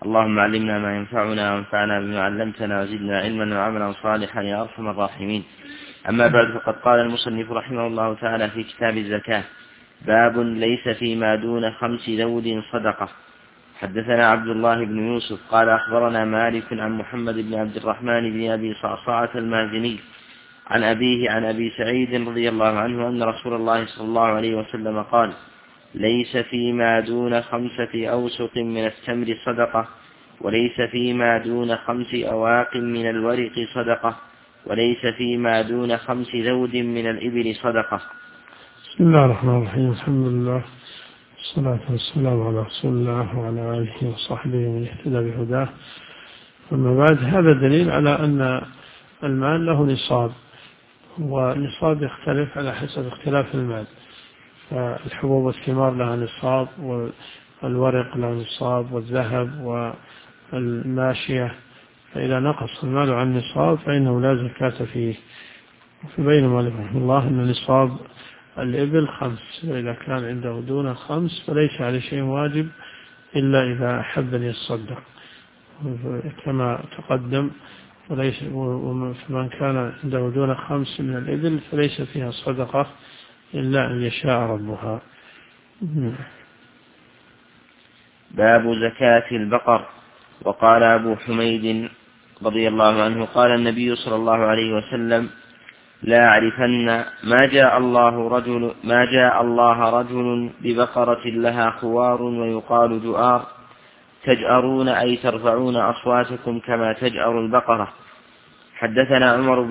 اللهم علمنا ما ينفعنا وانفعنا بما علمتنا وزدنا علما وعملا صالحا يا أرحم الراحمين. أما بعد، فقد قال المصنف رحمه الله تعالى في كتاب الزكاة: باب ليس فيما دون 5 ذود صدقة. حدثنا عبد الله بن يوسف قال أخبرنا مالك عن محمد بن عبد الرحمن بن أبي صعصعة المازني عن أبيه عن أبي سعيد رضي الله عنه أن رسول الله صلى الله عليه وسلم قال: ليس فيما دون 5 أوسق من التمر صدقة، وليس فيما دون 5 أواق من الورق صدقة، وليس فيما دون 5 ذود من الإبل صدقة. بسم الله الرحمن الرحيم. الحمد لله والصلاة والسلام على رسول الله وعلى آله وصحبه من اهتدى بهداه. أما بعد، هذا دليل على أن المال له نصاب، ونصاب يختلف على حسب اختلاف المال. فالحبوب والثمار لها نصاب، والورق له نصاب، والذهب والماشية. فإذا نقص المال عن نصاب فإنه لا زكاة فيه. فبين مالك رحمه الله أن نصاب الإبل 5، وإذا كان عنده دون 5 فليس عليه شيء واجب إلا إذا أحب أن يتصدق كما تقدم. فمن كان عنده دون 5 من الإبل فليس فيها صدقة إلا أن يشاء ربها. باب زكاة البقر. وقال أبو حميد رضي الله عنه: قال النبي صلى الله عليه وسلم: لا أعرفن ما جاء الله رجل ببقرة لها خوار ويقال جؤار، تجأرون أي ترفعون أصواتكم كما تجأر البقرة. حدثنا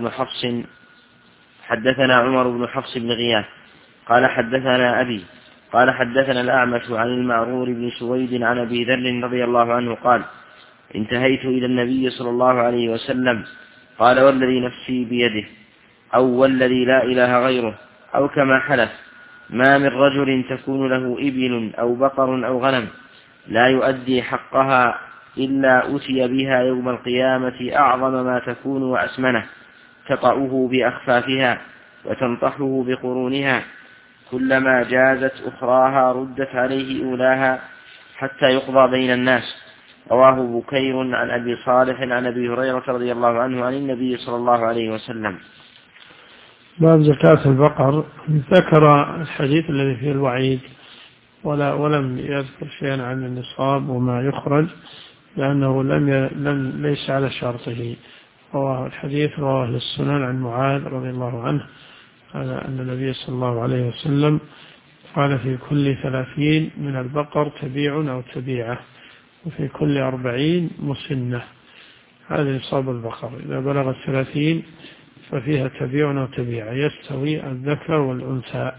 عمر بن حفص بن غياث قال حدثنا أبي قال حدثنا الأعمش عن المعرور بن سويد عن أبي ذر رضي الله عنه قال: انتهيت إلى النبي صلى الله عليه وسلم قال: والذي نفسي بيده، أو والذي لا إله غيره، أو كما حلف: ما من رجل تكون له إبل أو بقر أو غنم لا يؤدي حقها إلا أتي بها يوم القيامة أعظم ما تكون وأسمنه، تطأه بأخفافها وتنطحه بقرونها، كلما جازت أخراها ردت عليه أولاها حتى يقضى بين الناس. رواه بكير عن أبي صالح عن أبي هريرة رضي الله عنه عن النبي صلى الله عليه وسلم. باب زكاة البقر. ذكر الحديث الذي فيه الوعيد ولم يذكر شيئا عن النصاب وما يخرج، لأنه ليس على شرطه. الحديث رواه السنن عن معاذ رضي الله عنه أن النبي صلى الله عليه وسلم قال: في كل 30 من البقر تبيع أو تبيعة، وفي كل 40 مسنة. هذا نصاب البقر. إذا بلغت 30 ففيها تبيع أو تبيعة، يستوي الذكر والأنثى.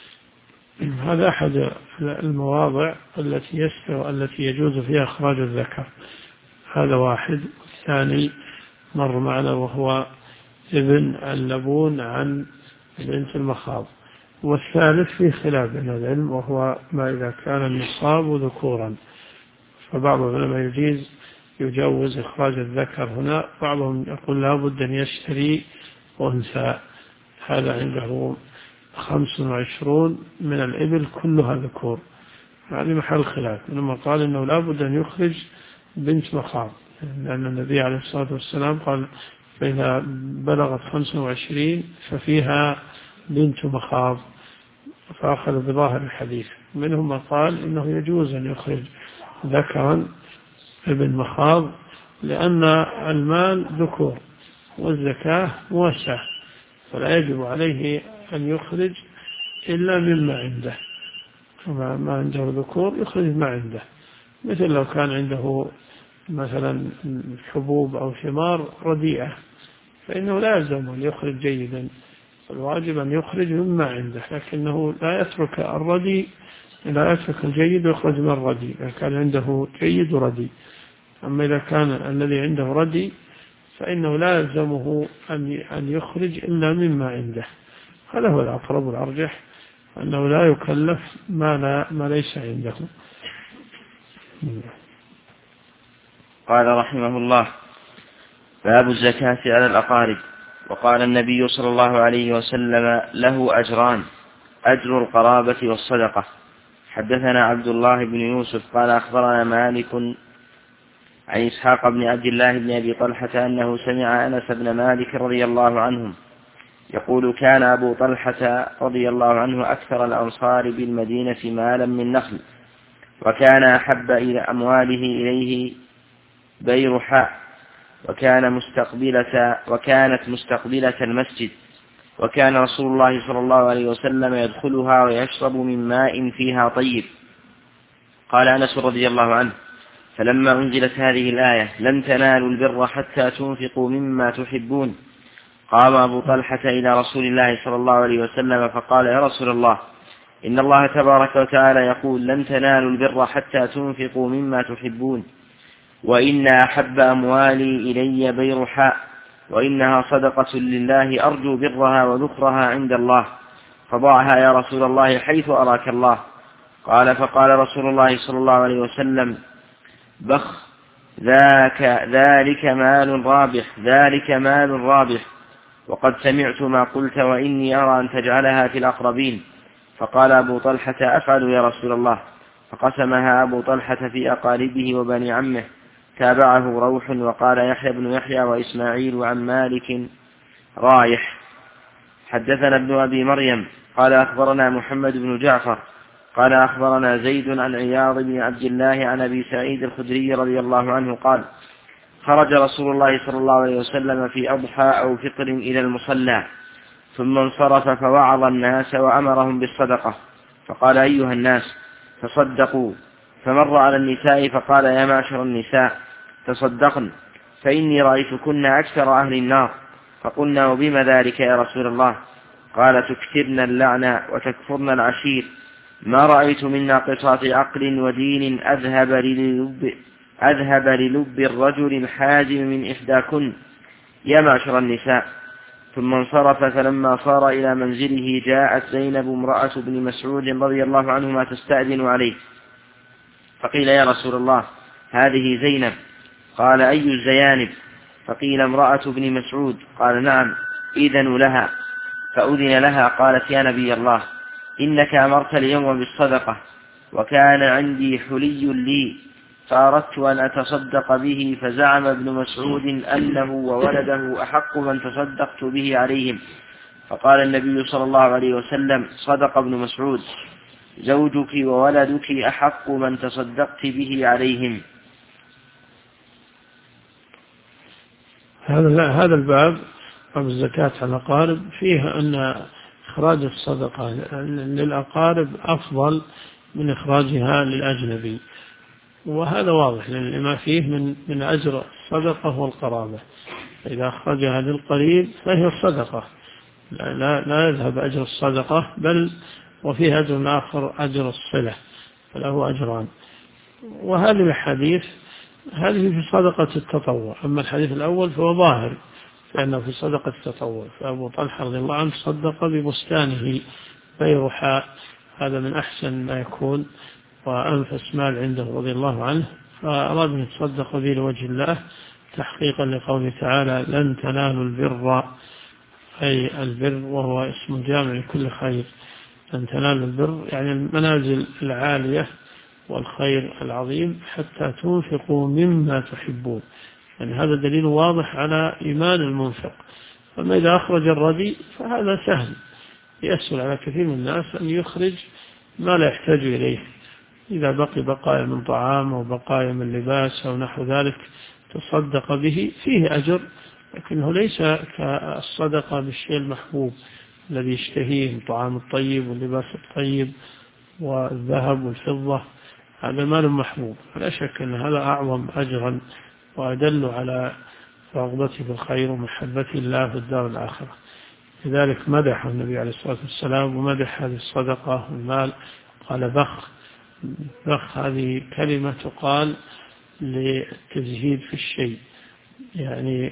هذا أحد المواضع التي يجوز فيها إخراج الذكر. هذا واحد. الثاني مر معنا وهو ابن اللبون عن بنت المخاض. والثالث في خلاف بين العلم، وهو ما إذا كان النصاب ذكورا، فبعض العلماء يجوز إخراج الذكر هنا، بعضهم يقول لا بد أن يشتري أنثى. هذا عنده 25 من الإبل كلها ذكور، هذه محل خلاف. لما قال إنه لا بد أن يخرج بنت مخاض، لأن النبي عليه الصلاة والسلام قال: فإذا بلغت 25 ففيها بنت مخاض، فأخذ بظاهر الحديث. منهم من قال إنه يجوز أن يخرج ذكرا ابن مخاض، لأن المال ذكور والزكاة موسعة، فلا يجب عليه أن يخرج إلا مما عنده. ما عنده ذكور يخرج ما عنده، مثل لو كان عنده مثلا حبوب أو ثمار رديئة فإنه لا يلزم أن يخرج جيدا، الواجب أن يخرج مما عنده، لكنه لا يترك الردي، لا يترك الجيد ويخرج من الردي إذا كان عنده جيد وردي. أما إذا كان الذي عنده ردي فإنه لا يلزمه أن يخرج إلا مما عنده. هذا هو الأقرب والأرجح، أنه لا يكلف ما ليس عنده. قال رحمه الله: باب الزكاة على الأقارب. وقال النبي صلى الله عليه وسلم: له أجران: أجر القرابة والصدقة. حدثنا عبد الله بن يوسف قال أخبرنا مالك عن إسحاق بن عبد الله بن أبي طلحة أنه سمع أنس بن مالك رضي الله عنهم يقول كان أبو طلحة رضي الله عنه أكثر الأنصار بالمدينة مالا من نخل، وكان أحب إلى أمواله إليه بيرحاء، وكانت مستقبلة المسجد، وكان رسول الله صلى الله عليه وسلم يدخلها ويشرب من ماء فيها طيب. قال أنس رضي الله عنه: فلما أنزلت هذه الآية لن تنالوا البر حتى تنفقوا مما تحبون، قام أبو طلحة إلى رسول الله صلى الله عليه وسلم فقال: يا رسول الله، إن الله تبارك وتعالى يقول لن تنالوا البر حتى تنفقوا مما تحبون، وإن أحب أموالي إلي بيرحاء، وإنها صدقة لله أرجو برها وذكرها عند الله، فضعها يا رسول الله حيث أراك الله. قال: فقال رسول الله صلى الله عليه وسلم: بخ، ذلك مال رابح، وقد سمعت ما قلت، وإني أرى أن تجعلها في الأقربين. فقال أبو طلحة: أفعل يا رسول الله. فقسمها أبو طلحة في أقاربه وبني عمه. تابعه روح وقال يحيى بن يحيى وإسماعيل عن مالك رايح. حدثنا ابن أبي مريم قال أخبرنا محمد بن جعفر قال أخبرنا زيد عن عياض بن عبد الله عن أبي سعيد الخدري رضي الله عنه قال: خرج رسول الله صلى الله عليه وسلم في أضحى أو فطر إلى المصلى، ثم انصرف فوعظ الناس وأمرهم بالصدقة، فقال: أيها الناس تصدقوا. فمر على النساء فقال: يا معشر النساء تصدقن، فإني رأيتكن أكثر أهل النار. فقلنا: وبما ذلك يا رسول الله؟ قال: تكثرن اللعنة وتكفرن العشير، ما رأيت من ناقصات عقل ودين أذهب للب الرجل الحازم من إحداكن، يا معشر النساء. ثم انصرف، فلما صار إلى منزله جاءت زينب امرأة بن مسعود رضي الله عنهما تستأذن عليه، فقيل: يا رسول الله، هذه زينب. قال: أي الزيانب؟ فقيل: امرأة بن مسعود. قال: نعم، إذن لها. فأذن لها. قالت: يا نبي الله، إنك أمرت اليوم بالصدقة، وكان عندي حلي لي، فأردت أن أتصدق به، فزعم ابن مسعود أنه وولده أحق من تصدقت به عليهم. فقال النبي صلى الله عليه وسلم: صدق ابن مسعود، زوجك وولدك أحق من تصدقت به عليهم. هذا الباب باب الزكاة على الأقارب فيه أن إخراج الصدقة للأقارب أفضل من إخراجها للأجنبي، وهذا واضح لما فيه من أجر الصدقة والقرابة. إذا أخرجها للقريب فهي الصدقة، لا يذهب أجر الصدقة، بل وفيه أجر آخر أجر الصلة، فله أجران. وهذه الحديث هذه في صدقة التطوع، أما الحديث الأول فهو ظاهر لأنه في صدقة التطوع. فأبو طلحة رضي الله عنه صدق ببستانه بيرحاء، هذا من أحسن ما يكون وأنفس مال عنده رضي الله عنه، فأراد أن يتصدق به لوجه الله تحقيقا لقوله تعالى: لن تنالوا البر، أي البر وهو اسم جامع لكل خير. لن تنالوا البر يعني المنازل العالية والخير العظيم حتى تنفقوا مما تحبون، يعني هذا دليل واضح على إيمان المنفق. فما إذا أخرج الردي فهذا سهل، يسهل على كثير من الناس أن يخرج ما لا يحتاج إليه، إذا بقي بقايا من طعام أو بقايا من لباس أو نحو ذلك تصدق به فيه أجر، لكنه ليس كالصدقة بالشيء المحبوب الذي يشتهيه، الطعام الطيب واللباس الطيب والذهب والفضة، هذا مال محبوب، فلا شك أن هذا أعظم أجرا وأدل على رغبته بالخير ومحبته الله في الدار الآخرة. لذلك مدح النبي عليه الصلاة والسلام ومدح هذه الصدقة والمال، قال: بخ هذه كلمة تقال للتزهيد في الشيء، يعني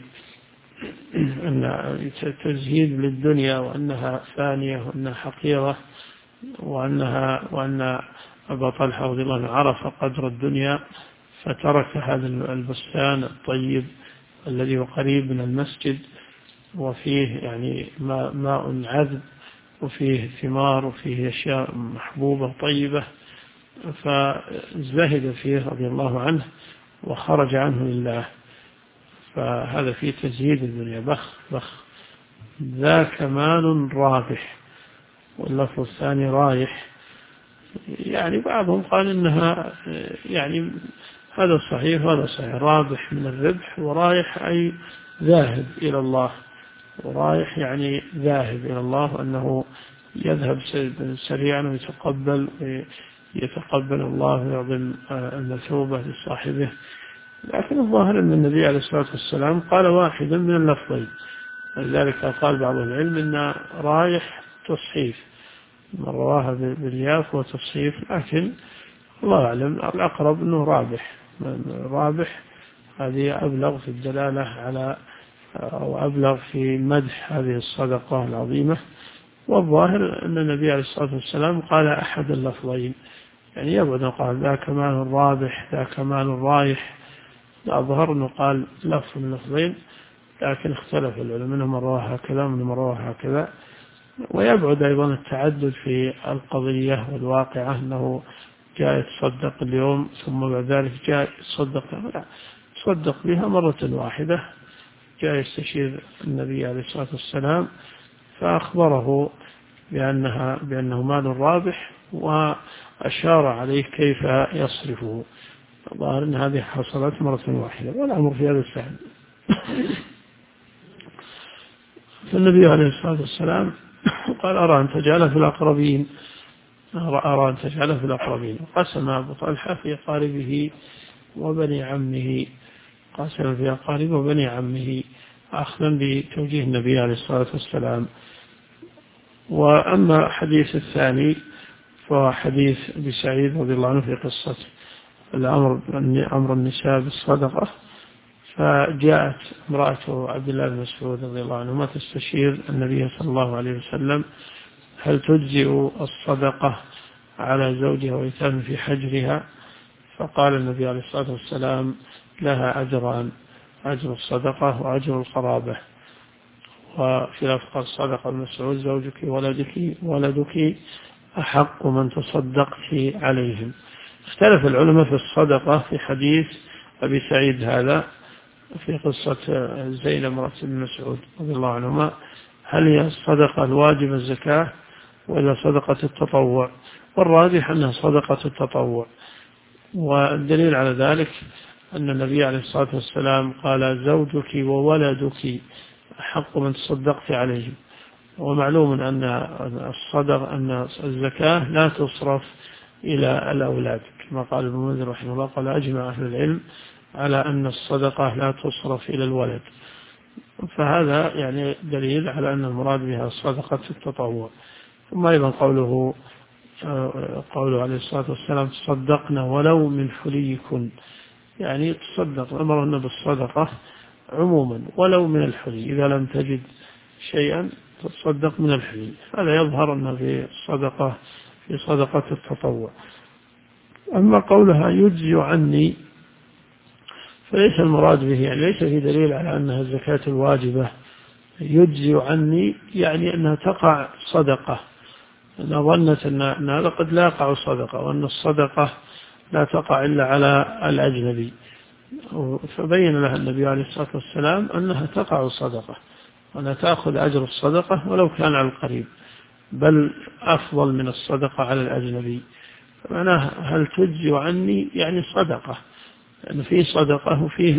أن تزهيد للدنيا وأنها فانية وأنها حقيرة، وأن أبا طلحة رضي الله عنه عرف قدر الدنيا فترك هذا البستان الطيب الذي هو قريب من المسجد، وفيه يعني ماء عذب وفيه ثمار وفيه أشياء محبوبة طيبة، فزهد فيه رضي الله عنه وخرج عنه لله، فهذا فيه تزهيد الدنيا. بخ بخ ذاك مال رابح. واللفظ الثاني رايح، يعني بعضهم قال إنها يعني هذا صحيح وهذا صحيح، رابح من الربح، ورايح أي ذاهب إلى الله، ورايح يعني ذاهب إلى الله، أنه يذهب سريعا ويتقبل الله ويعظم المثوبة لصاحبه. لكن الظاهر أن النبي عليه الصلاة والسلام قال واحدا من اللفظين، لذلك قال بعض العلم أن رايح تصحيف، من رواها بالياف وتصحيف، لكن الله أعلم الأقرب أنه رابح. هذه أبلغ في الدلالة على أو أبلغ في مدح هذه الصدقة العظيمة. والظاهر أن النبي عليه الصلاة والسلام قال أحد اللفظين، يعني يبعد قال ذاك مال رابح ذاك مال رايح، أظهر أنه قال لفظ من لفظين، لكن اختلف العلماء، منهم من رواها هكذا ومنهم من رواها هكذا. ويبعد أيضا التعدد في القضية والواقعة، أنه جاء يتصدق اليوم ثم بعد ذلك جاء يتصدق بها مرة واحدة، جاء يستشير النبي عليه الصلاة والسلام فأخبره بأنه مال رابح، وأشار عليه كيف يصرفه. الظاهر أن هذه حصلت مرة واحدة، والأمر في هذا السهل. فالنبي عليه الصلاة والسلام قال أرى أن تجعله في الأقربين. قسم أبو طلحة في أقاربه وبني عمه، قسم في أقاربه وبني عمه أخذا بتوجيه النبي عليه الصلاة والسلام. وأما حديث الثاني فهو حديث أبي سعيد رضي الله عنه في قصة أمر النساء بالصدقة. فجاءت امرأة عبد الله بن مسعود رضي الله عنهما تستشير النبي صلى الله عليه وسلم هل تجزئ الصدقة على زوجها ويتم في حجرها؟ فقال النبي عليه الصلاة والسلام لها أجران، أجر الصدقة وأجر القرابة. وفي لفظ الصدقة المسعود زوجك ولدك أحق من تصدقت عليهم. اختلف العلماء في الصدقة في حديث أبي سعيد هذا في قصة زينب امرأة بن مسعود رضي الله عنهما، هل هي الصدقة الواجبة الزكاة ولا صدقة التطوع؟ والراجح أنها صدقة التطوع. والدليل على ذلك أن النبي عليه الصلاة والسلام قال زوجك وولدك أحق من تصدقت عليهم. ومعلوم أن الزكاة لا تصرف إلى الأولاد، كما قال ابن منذر رحمه الله، قال أجمع أهل العلم على أن الصدقة لا تصرف إلى الولد. فهذا يعني دليل على أن المراد بها صدقة التطوع. ثم أيضا قوله عليه الصلاة والسلام تصدقنا ولو من حليكن، يعني تصدق، أمرنا بالصدقة عموما ولو من الحلي، إذا لم تجد شيئا تصدق من الحلي. هذا يظهر أن في صدقة التطوع. أما قولها يجزي عني فليس المراد به، يعني ليس في دليل على أنها الزكاة الواجبة. يجزي عني يعني أنها تقع صدقة، أنها ظنت أن هذا قد لا يقع صدقة، وأن الصدقة لا تقع إلا على الأجنبي. فبين لها النبي عليه الصلاة والسلام أنها تقع صدقة، وأنها تأخذ أجر الصدقة ولو كان على القريب، بل أفضل من الصدقة على الأجنبي. فمعناها هل تجزي عني يعني صدقة، لأن فيه صدقة وفيه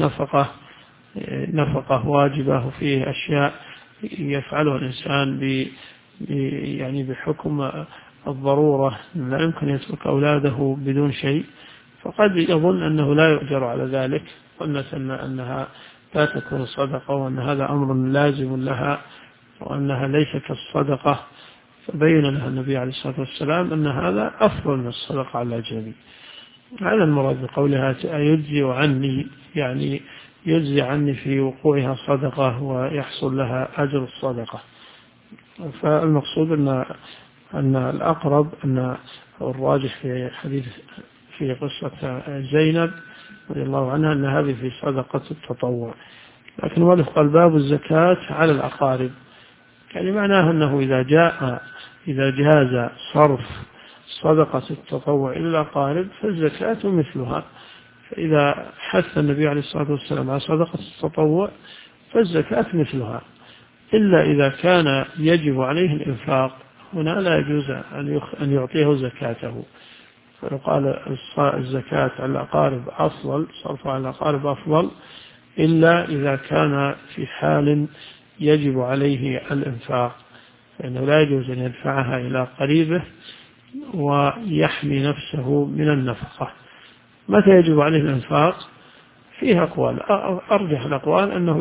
نفقة واجبة، وفيه أشياء يفعلها الإنسان يعني بحكم الضرورة، لا يمكن يترك أولاده بدون شيء، فقد يظن أنه لا يؤجر على ذلك، ظنة أنها لا تكون صدقة، وأن هذا أمر لازم لها، وأنها ليست كالصدقة. فبين لها النبي عليه الصلاة والسلام أن هذا أفضل من الصدقة على الأجنبي. هذا المراد بقولها يجزي عني، يعني يجزي عني في وقوعها صدقة ويحصل لها أجر الصدقة. فالمقصود أن الأقرب أن الراجح في حديث في قصة زينب رضي الله عنها أن هذه في صدقة التطوع. لكن ولف باب الزكاة على الأقارب، يعني معناه أنه إذا جاز صرف صدقة التطوع إلى الأقارب فالزكاة مثلها، فإذا حث النبي عليه الصلاة والسلام على صدقة التطوع فالزكاة مثلها، إلا إذا كان يجب عليه الإنفاق، هنا لا يجوز أن يعطيه زكاته. فيقال الزكاة على الأقارب أفضل، صرفها على الأقارب أفضل، إلا إذا كان في حال يجب عليه الإنفاق، فإنه لا يجوز أن يدفعها إلى قريبه ويحمي نفسه من النفقة. متى يجب عليه الإنفاق؟ فيها أقوال، أرجح الأقوال أنه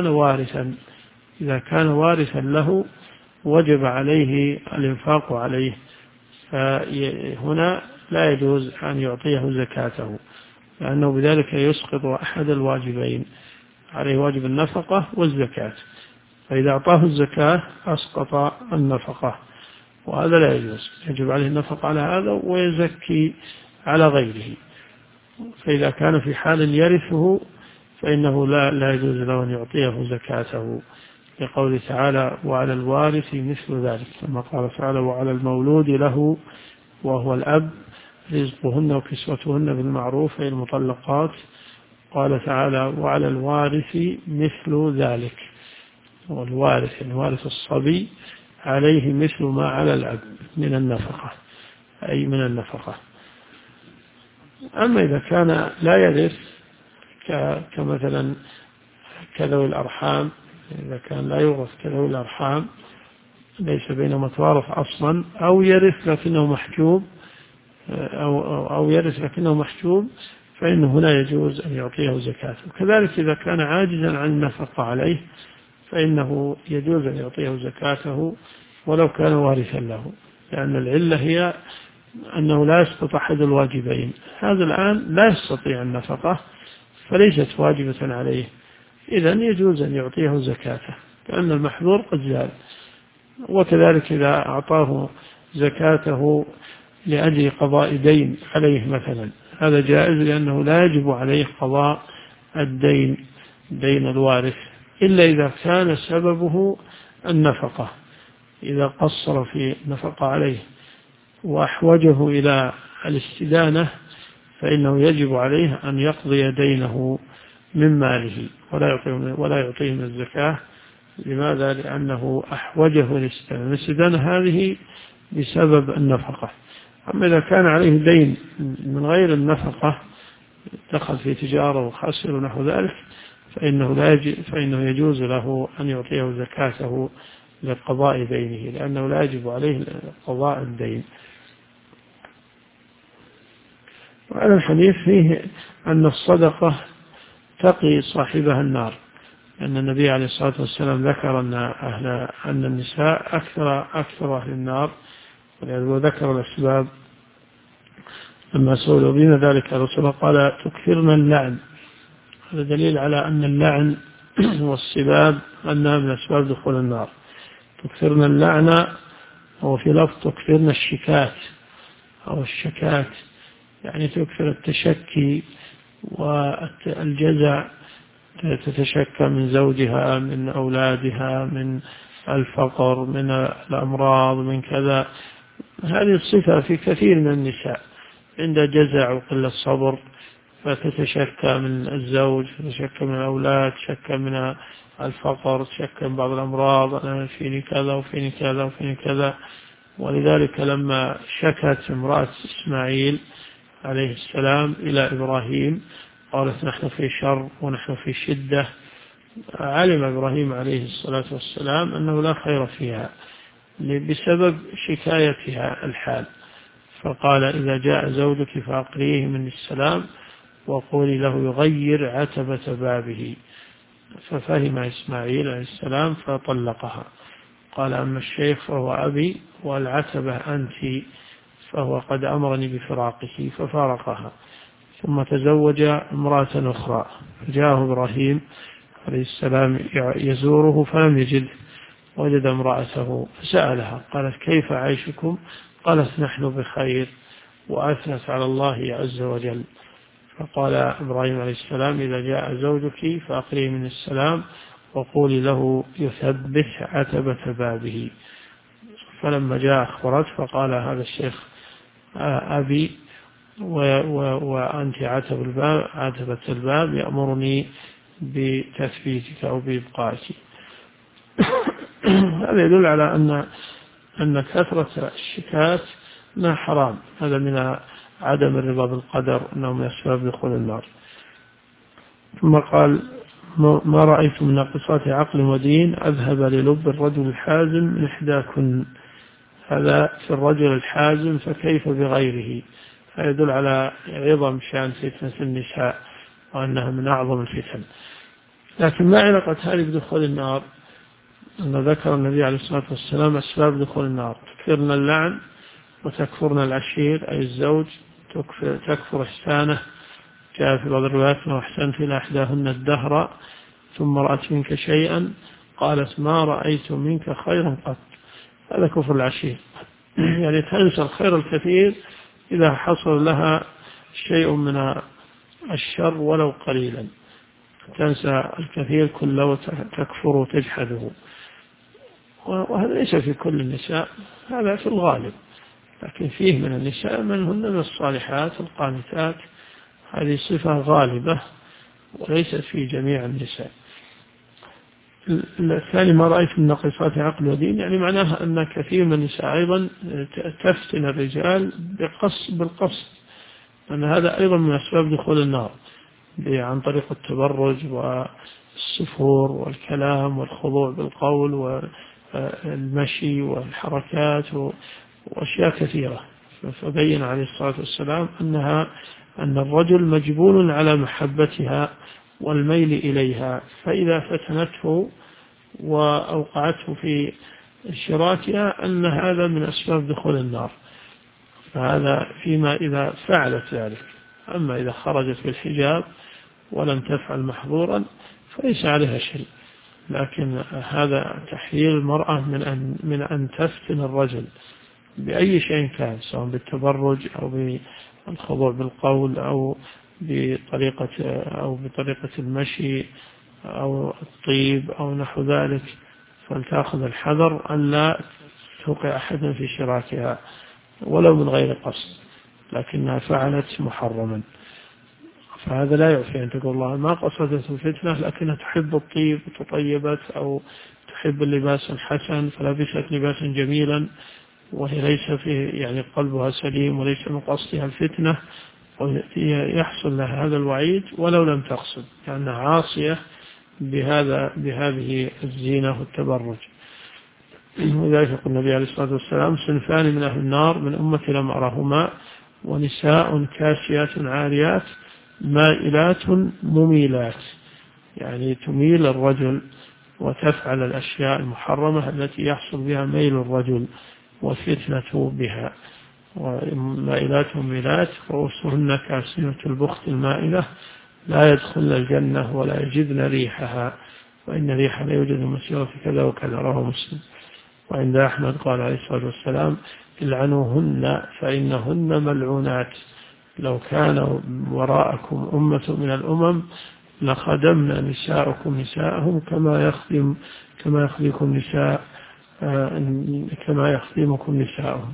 إذا كان وارثا له وجب عليه الإنفاق عليه، فهنا لا يجوز أن يعطيه زكاته، لأنه بذلك يسقط أحد الواجبين، عليه واجب النفقة والزكاة، فإذا أعطاه الزكاة أسقط النفقة، وهذا لا يجوز، يجب عليه النفقة على هذا ويزكي على غيره. فإذا كان في حال يرثه فإنه لا يجوز له أن يعطيه زكاته، لقوله تعالى وعلى الوارث مثل ذلك، كما قال تعالى وعلى المولود له وهو الأب رزقهن وكسوتهن بالمعروف، أي المطلقات. قال تعالى وعلى الوارث مثل ذلك، والوارث الوارث الصبي عليه مثل ما على الأب من النفقة، أي من النفقة. أما إذا كان لا يرث كمثلا كذوي الأرحام، إذا كان لا يورث كذوي الأرحام ليس بينهم توارث أصلا، أو يرث لكنه محجوب، أو يرث لكنه محجوب، فإنه لا يجوز أن يعطيه زكاة. وكذلك إذا كان عاجزا عن النفقة عليه فإنه يجوز أن يعطيه زكاته ولو كان وارثا له، لأن العلة هي أنه لا يسقط أحد الواجبين. هذا الآن لا يستطيع النفقة فليست واجبة عليه، إذن يجوز أن يعطيه زكاته، لأن المحظور قد زال. وكذلك إذا أعطاه زكاته لأجل قضاء دين عليه مثلا، هذا جائز، لأنه لا يجب عليه قضاء الدين، دين الوارث، إلا إذا كان سببه النفقة، إذا قصر في النفقة عليه وأحوجه إلى الاستدانة فإنه يجب عليه أن يقضي دينه من ماله ولا يعطيه من الزكاة. لماذا؟ لأنه أحوجه الاستدانة هذه بسبب النفقة. أما إذا كان عليه دين من غير النفقة، دخل في تجارة وخسر ونحو ذلك، فإنه يجوز له أن يعطيه زكاته لقضاء دينه، لأنه لا يجب عليه قضاء الدين. وعلى الحديث فيه أن الصدقة تقي صاحبها النار، أن النبي عليه الصلاة والسلام ذكر أن النساء أكثر أهل النار، وذكر الأسباب. لما سئلوا بما ذلك الرسول قال تكثرن اللعن، هذا دليل على أن اللعن والسباب أنها من أسباب دخول النار. تكثرن اللعنة، وفي لفظ تكثرن الشكات أو الشكات، يعني تكثر التشكي والجزع، تتشكى من زوجها، من أولادها، من الفقر، من الأمراض، من كذا. هذه الصفة في كثير من النساء، عند جزع وقلة صبر فتتشكى من الزوج، تتشكى من الأولاد، تشكى من الفقر، تشكى من بعض الأمراض، أنا فيني كذا وفيني كذا وفيني كذا. ولذلك لما شكت امرأة إسماعيل عليه السلام إلى إبراهيم قالت نحن في شر ونحن في شدة، علم إبراهيم عليه الصلاة والسلام أنه لا خير فيها بسبب شكايتها الحال، فقال إذا جاء زوجك فأقريه من السلام وقولي له يغير عتبة بابه. ففهم إسماعيل عليه السلام فطلقها، قال أما الشيخ فهو أبي والعتبة أنت، فهو قد أمرني بفراقه، ففارقها. ثم تزوج امرأة أخرى، فجاءه إبراهيم عليه السلام يزوره فلم يجد، وجد امرأته فسألها قالت كيف عيشكم؟ قالت نحن بخير، وأثنت على الله عز وجل. فقال إبراهيم عليه السلام إذا جاء زوجك فأقريه من السلام وقولي له يثبت عتبة بابه. فلما جاء أخبرت فقال هذا الشيخ أبي وأنت عتبة الباب يأمرني بتثبيتك أو بإبقائك. هذا يدل على أن كثرة الشكات ما حرام، هذا من عدم الرضا بالقدر، أنه من أسباب دخول النار. ثم قال: ما رأيت من ناقصات عقل ودين أذهب للب الرجل الحازم من إحداكن. هذا في الرجل الحازم، فكيف بغيره؟ فيدل على عظم شأن فتنة النساء وأنها من أعظم الفتن. لكن ما علاقة هذه بدخول النار؟ أن ذكر النبي عليه الصلاة والسلام أسباب دخول النار: تكفرن اللعن، وتكفرن العشير أي الزوج، تكفر إحسانه، جاء في بعض الروايات: وأحسنت إلى إحداهن الدهر ثم رأت منك شيئا قالت ما رأيت منك خيرا قط. هذا كفر العشير، يعني تنسى الخير الكثير إذا حصل لها شيء من الشر ولو قليلا، تنسى الكثير كله وتكفر وتجحده. وهذا ليس في كل النساء، هذا في الغالب، لكن فيه من النساء من هن من الصالحات القانتات، هذه صفة غالبة وليست في جميع النساء. الثاني: ما رأيت من ناقصات عقل ودين، يعني معناها أن كثير من النساء أيضا تفتن الرجال بالقصد، أن هذا أيضا من أسباب دخول النار، عن طريق التبرج والسفور والكلام والخضوع بالقول والمشي والحركات وأشياء كثيرة. فبين عليه الصلاة والسلام أن الرجل مجبول على محبتها والميل إليها، فإذا فتنته وأوقعته في شراكها أن هذا من أسباب دخول النار. فهذا فيما إذا فعلت ذلك. أما إذا خرجت بالحجاب ولم تفعل محظورا فليس عليها شيء، لكن هذا تحذير المرأة من أن تفتن الرجل بأي شيء كان، سواء بالتبرج أو بالخضوع بالقول أو بطريقة المشي أو الطيب أو نحو ذلك، فلتأخذ الحذر أن لا توقع أحدا في شراكها ولو من غير قصد، لكنها فعلت محرما. فهذا لا يعفي أن تقول الله ما قصدت الفتنة، لكنها تحب الطيب وتطيبت، أو تحب اللباس الحسن فلبست لباسا جميلا وهي ليس فيه يعني قلبها سليم وليس من قصدها الفتنة، يحصل لها هذا الوعيد ولو لم تقصد، لأنها عاصية بهذه الزينة والتبرج. ولذلك يقول النبي عليه الصلاة والسلام: صنفان من أهل النار من أمتي لم أرهما، ونساء كاسيات عاريات مائلات مميلات، يعني تميل الرجل وتفعل الأشياء المحرمة التي يحصل بها ميل الرجل والفتنة بها. ومائلات مميلات رؤوسهن كاسنة البخت المائلة لا يدخلن الجنة ولا يجدن ريحها، وإن ريحها لا يوجد مسيرة كذا وكذا، رواه مسلم. وعند أحمد قال عليه الصلاة والسلام: العنوهن فإنهن ملعونات، لو كان وراءكم أمة من الأمم لخدمنا نساءكم نساءهم كما يخدمكم نساءهم.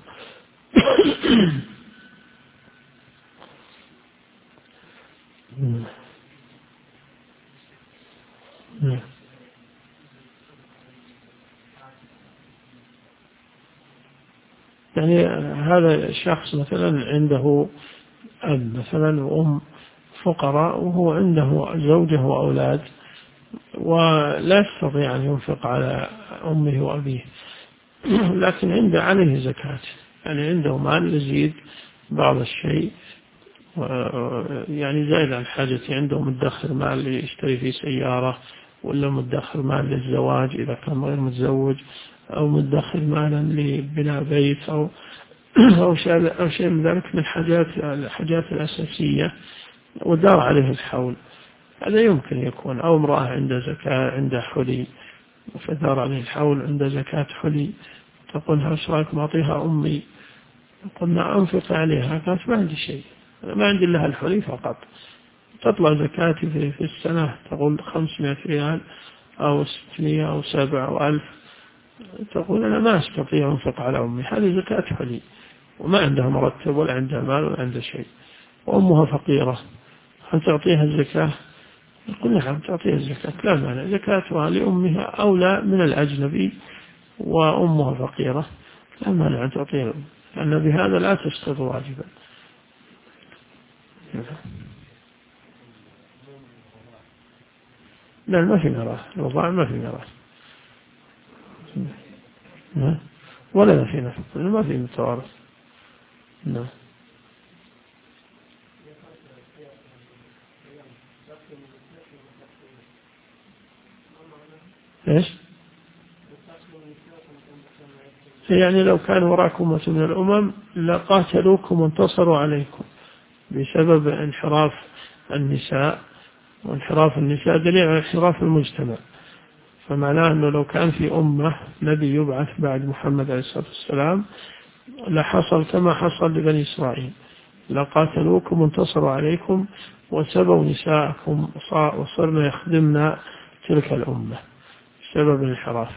يعني هذا الشخص مثلا عنده أب مثلا وأم فقراء، وهو عنده زوجة وأولاد، ولا يستطيع أن ينفق على أمه وأبيه، لكن عليه زكاة، يعني عنده مال يزيد بعض الشيء، يعني زائد عن حاجته، عنده مدخر مال يشتري فيه سيارة، ولا مدخر مال للزواج إذا كان غير متزوج، أو مدخر مالا لبناء بيت أو شيء من ذلك من الحاجات الأساسية، ودار عليه الحول. هذا يمكن يكون. أو امرأة عندها زكاة، عندها حلي فدار عليه الحول، عندها زكاة حلي، تقول لها ايش رايك أعطيها أمي؟ قلنا أنفق عليها، قالت ما عندي شيء، ما عندي لها الحلي فقط. تطلع زكاتي في السنة تقول 500 ريال أو 600 أو 7 أو 1000، تقول أنا ما أستطيع أنفق على أمي، هذه زكاة حلي، وما عندها مرتب ولا عندها مال ولا عندها شيء. وأمها فقيرة هل تعطيها الزكاة؟ يقول نعم تعطيها الزكاة لا مانع، زكاتها لأمها أولى من الأجنبي وأمها فقيرة لا مانع أن تعطيها الأم، لأن بهذا لا تسقط واجبا. لا ما في ميراث، الرضاع ما في ميراث ولا في نفق، ما في متوارث. نعم. ايش؟ يعني لو كان وراكم أمة من الأمم لقاتلوكم وانتصروا عليكم بسبب انحراف النساء، وانحراف النساء دليل على انحراف المجتمع، فمعناه أنه لو كان في أمة نبي يبعث بعد محمد عليه الصلاة والسلام لحصل كما حصل لبني إسرائيل، لقاتلوكم وانتصروا عليكم وسبوا نساءكم وصرنا يخدمنا تلك الأمة بسبب الانحراف.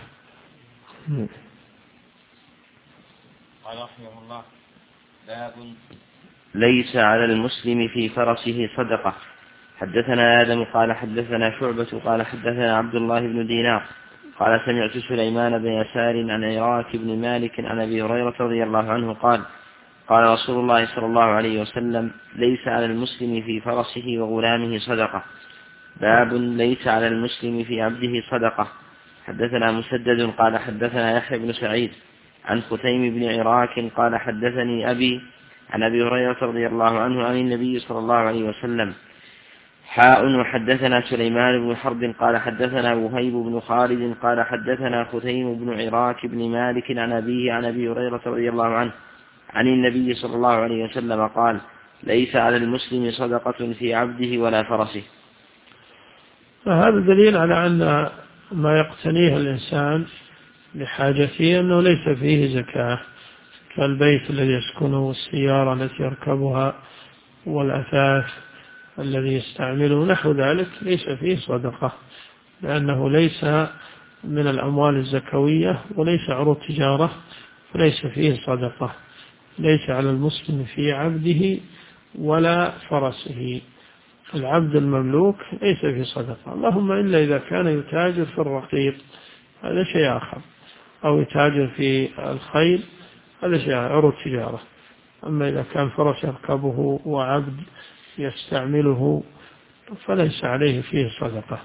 قال رحمه الله: باب ليس على المسلم في فرسه صدقة. حدثنا آدم قال حدثنا شعبة قال حدثنا عبد الله بن دينار قال سمعت سليمان بن يسار عن عراك بن مالك عن أبي هريرة رضي الله عنه قال: قال رسول الله صلى الله عليه وسلم: ليس على المسلم في فرسه وغلامه صدقة. باب ليس على المسلم في عبده صدقة. حدثنا مسدد قال حدثنا يحيى بن سعيد عن ختيم بن عراك قال حدثني أبي عن أبي هريرة رضي الله عنه عن النبي صلى الله عليه وسلم وحدثنا سليمان بن حرب قال حدثنا وهيب بن خالد قال حدثنا ختيم بن عراك بن مالك عن أبيه عن أبي هريرة رضي الله عنه عن النبي صلى الله عليه وسلم قال: ليس على المسلم صدقة في عبده ولا فرسه. فهذا دليل على أن ما يقتنيه الإنسان لحاجته أنه ليس فيه زكاة، كالبيت الذي يسكنه والسيارة التي يركبها والأثاث الذي يستعمله نحو ذلك ليس فيه صدقة، لأنه ليس من الأموال الزكوية وليس عروض تجارة، فليس فيه صدقة. ليس على المسلم في عبده ولا فرسه. العبد المملوك ليس فيه صدقة، اللهم إلا إذا كان يتاجر في الرقيق هذا شيء آخر، أو يتاجر في الخيل هذا شيء عروض تجارة. أما إذا كان فرس يركبه وعبد يستعمله فليس عليه فيه صدقة.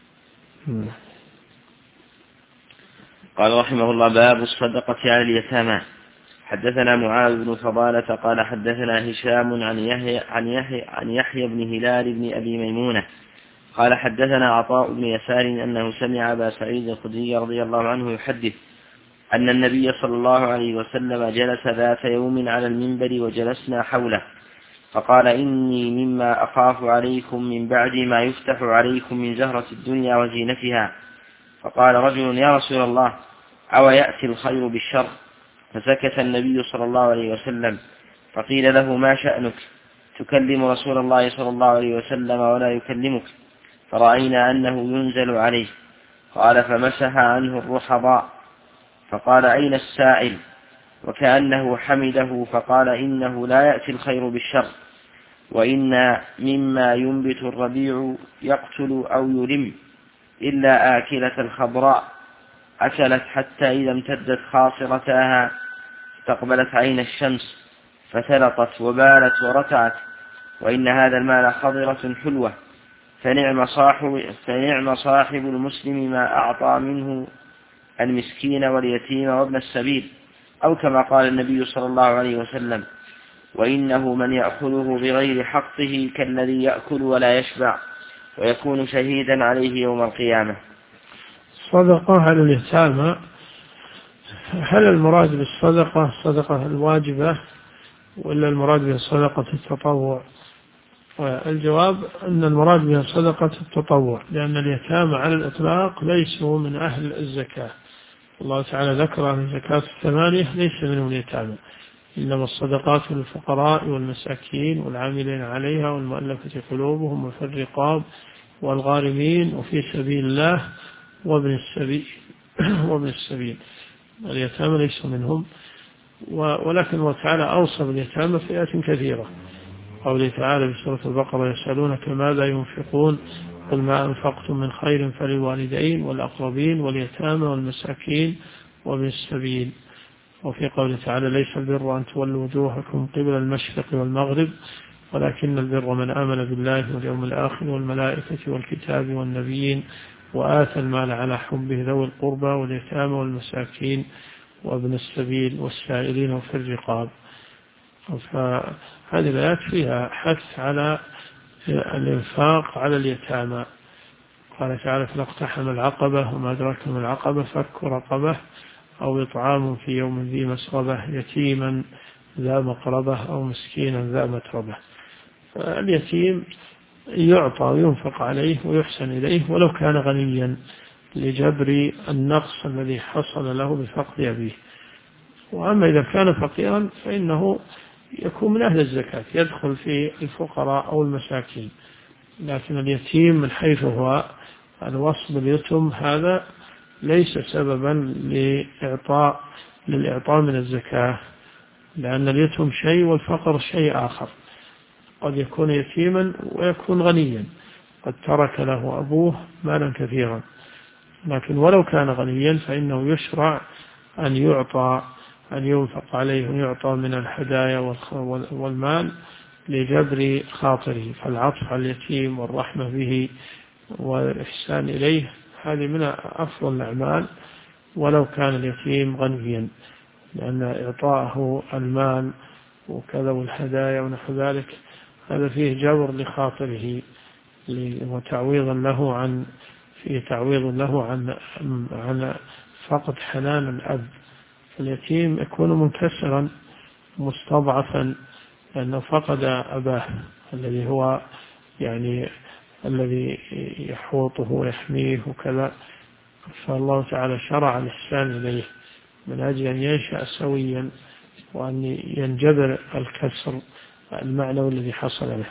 قال رحمه الله: باب الصدقة على اليتامى. حدثنا معاذ بن فضالة قال حدثنا هشام عن يحيى بن هلال بن أبي ميمونة قال حدثنا عطاء بن يسار أنه سمع أبا سعيد الخدري رضي الله عنه يحدث أن النبي صلى الله عليه وسلم جلس ذات يوم على المنبر وجلسنا حوله فقال: إني مما أخاف عليكم من بعد ما يفتح عليكم من زهرة الدنيا وزينتها. فقال رجل: يا رسول الله، أو يأتي الخير بالشر؟ فسكت النبي صلى الله عليه وسلم. فقيل له: ما شأنك تكلم رسول الله صلى الله عليه وسلم ولا يكلمك؟ فرأينا أنه ينزل عليه. قال: فمسح عنه الرحضاء. فقال: أين السائل؟ وكأنه حمده فقال: إنه لا يأتي الخير بالشر، وإن مما ينبت الربيع يقتل أو يلم إلا آكلة الخضراء أكلت حتى إذا امتدت خاصرتها استقبلت عين الشمس فثلطت وبالت ورتعت، وإن هذا المال خضرة حلوة، فنعم صاحب المسلم ما أعطى منه المسكين واليتيم وابن السبيل، أو كما قال النبي صلى الله عليه وسلم: وإنه من يأكله بغير حقه كالذي يأكل ولا يشبع ويكون شهيدا عليه يوم القيامة. صدقة على اليتامى، هل المراد بالصدقة الصدقة الواجبة ولا المراد بها صدقة التطوع؟ الجواب أن المراد بها صدقة التطوع، لأن اليتامى على الإطلاق ليسوا من أهل الزكاة. الله تعالى ذكر أن الزكاة 8 ليس منهم اليتامى، إنما الصدقات للفقراء والمساكين والعاملين عليها والمؤلفة قلوبهم وفي الرقاب والغارمين وفي سبيل الله وابن السبيل. اليتامى ليسوا منهم، ولكن الله تعالى أوصى باليتامى فئات كثيرة، قوله تعالى في سورة البقرة يسألونك ماذا ينفقون قل ما أنفقتم من خير فللوالدين والأقربين واليتامى والمساكين وابن السبيل. وفي قوله تعالى ليس البر أن تولوا وجوهكم قبل المشرق والمغرب ولكن البر من آمن بالله واليوم الآخر والملائكة والكتاب والنبيين وآتى المال على حبه ذوي القربى واليتامى والمساكين وابن السبيل والسائلين وفي الرقاب. فهذه الآيات فيها حث على الإنفاق على اليتامى. قال تعالى فلاقتحم العقبة وما أدراك ما العقبة فك رقبة أو إطعام في يوم ذي مسغبة يتيما ذا مقربة أو مسكينا ذا متربة. فاليتيم يعطى وينفق عليه ويحسن إليه ولو كان غنيا لجبر النقص الذي حصل له بفقد أبيه. وأما إذا كان فقيرا فإنه يكون من أهل الزكاة يدخل في الفقراء أو المساكين. لكن اليتيم من حيث هو الوصف باليتم هذا ليس سببا للإعطاء من الزكاة، لأن اليتم شيء والفقر شيء آخر. قد يكون يتيما ويكون غنيا، قد ترك له أبوه مالا كثيرا، لكن ولو كان غنيا فإنه يشرع أن يعطى، أن ينفق عليه ويعطى من الهدايا والمال لجبر خاطره. فالعطف على اليتيم والرحمة به والإحسان إليه هذه من أفضل الأعمال ولو كان اليتيم غنيا، لأن إعطاءه المال وكذا والهدايا ونحو ذلك هذا فيه جبر لخاطره وتعويضا له عن فقد حنان الأب. فاليتيم يكون منكسرا مستضعفا لأنه فقد أباه الذي هو يعني الذي يحوطه ويحميه وكذا. فالله تعالى شرع الإحسان إليه من أجل أن ينشأ سويا وأن ينجبر الكسر المعنوي الذي حصل له.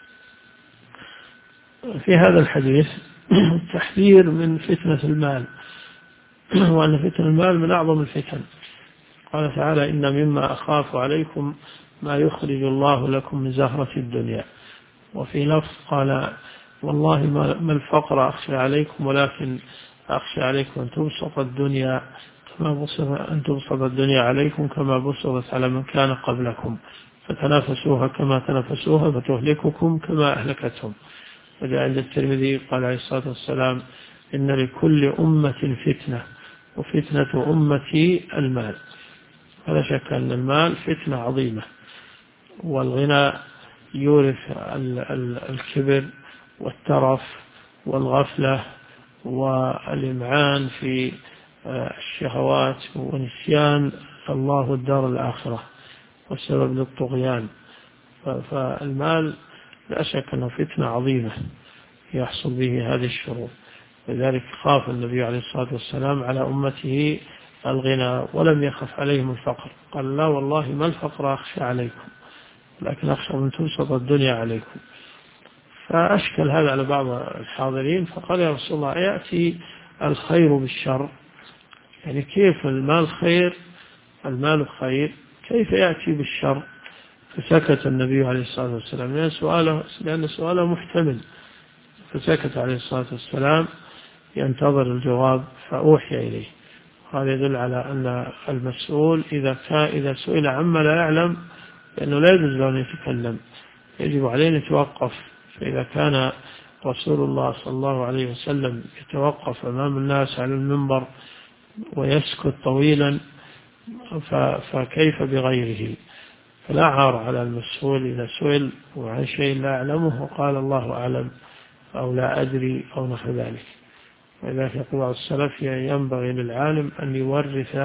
في هذا الحديث التحذير من فتنة المال، وأن فتنة المال من أعظم الفتن. قال تعالى إن مما أخاف عليكم ما يخرج الله لكم من زهرة الدنيا. وفي لفظ قال والله ما الفقر أخشى عليكم ولكن أخشى عليكم أن تبسط الدنيا عليكم كما بسطت على من كان قبلكم فتنافسوها كما تنافسوها فتهلككم كما أهلكتهم. وجاء عند الترمذي قال عليه الصلاة والسلام إن لكل أمة فتنة وفتنة أمتي المال. فلا شك أن المال فتنة عظيمة، والغنى يورث الكبر والترف والغفلة والإمعان في الشهوات ونسيان الله الدار الآخرة والسبب للطغيان. فالمال لا شك أنه فتنة عظيمة يحصل به هذه الشرور. لذلك خاف النبي عليه الصلاة والسلام على أمته الغنى ولم يخف عليهم الفقر. قال لا والله ما الفقر أخشى عليكم لكن أخشى أن تبسط الدنيا عليكم. فأشكل هذا على بعض الحاضرين فقال يا رسول الله يأتي الخير بالشر، يعني كيف المال خير، المال خير كيف يأتي بالشر؟ فسكت النبي عليه الصلاة والسلام لأن سؤاله محتمل، فسكت عليه الصلاة والسلام ينتظر الجواب فأوحي إليه. هذا يدل على أن المسؤول إذا سئل عما لا يعلم فإنه لا يجوز له أن يتكلم، يجب عليه أن يتوقف. فإذا كان رسول الله صلى الله عليه وسلم يتوقف أمام الناس على المنبر ويسكت طويلا فكيف بغيره؟ فلا عار على المسؤول إذا سئل وعن شيء لا أعلمه وقال الله أعلم أو لا أدري أو نحو ذلك. ولذلك يقول بعض السلف ينبغي للعالم أن يورث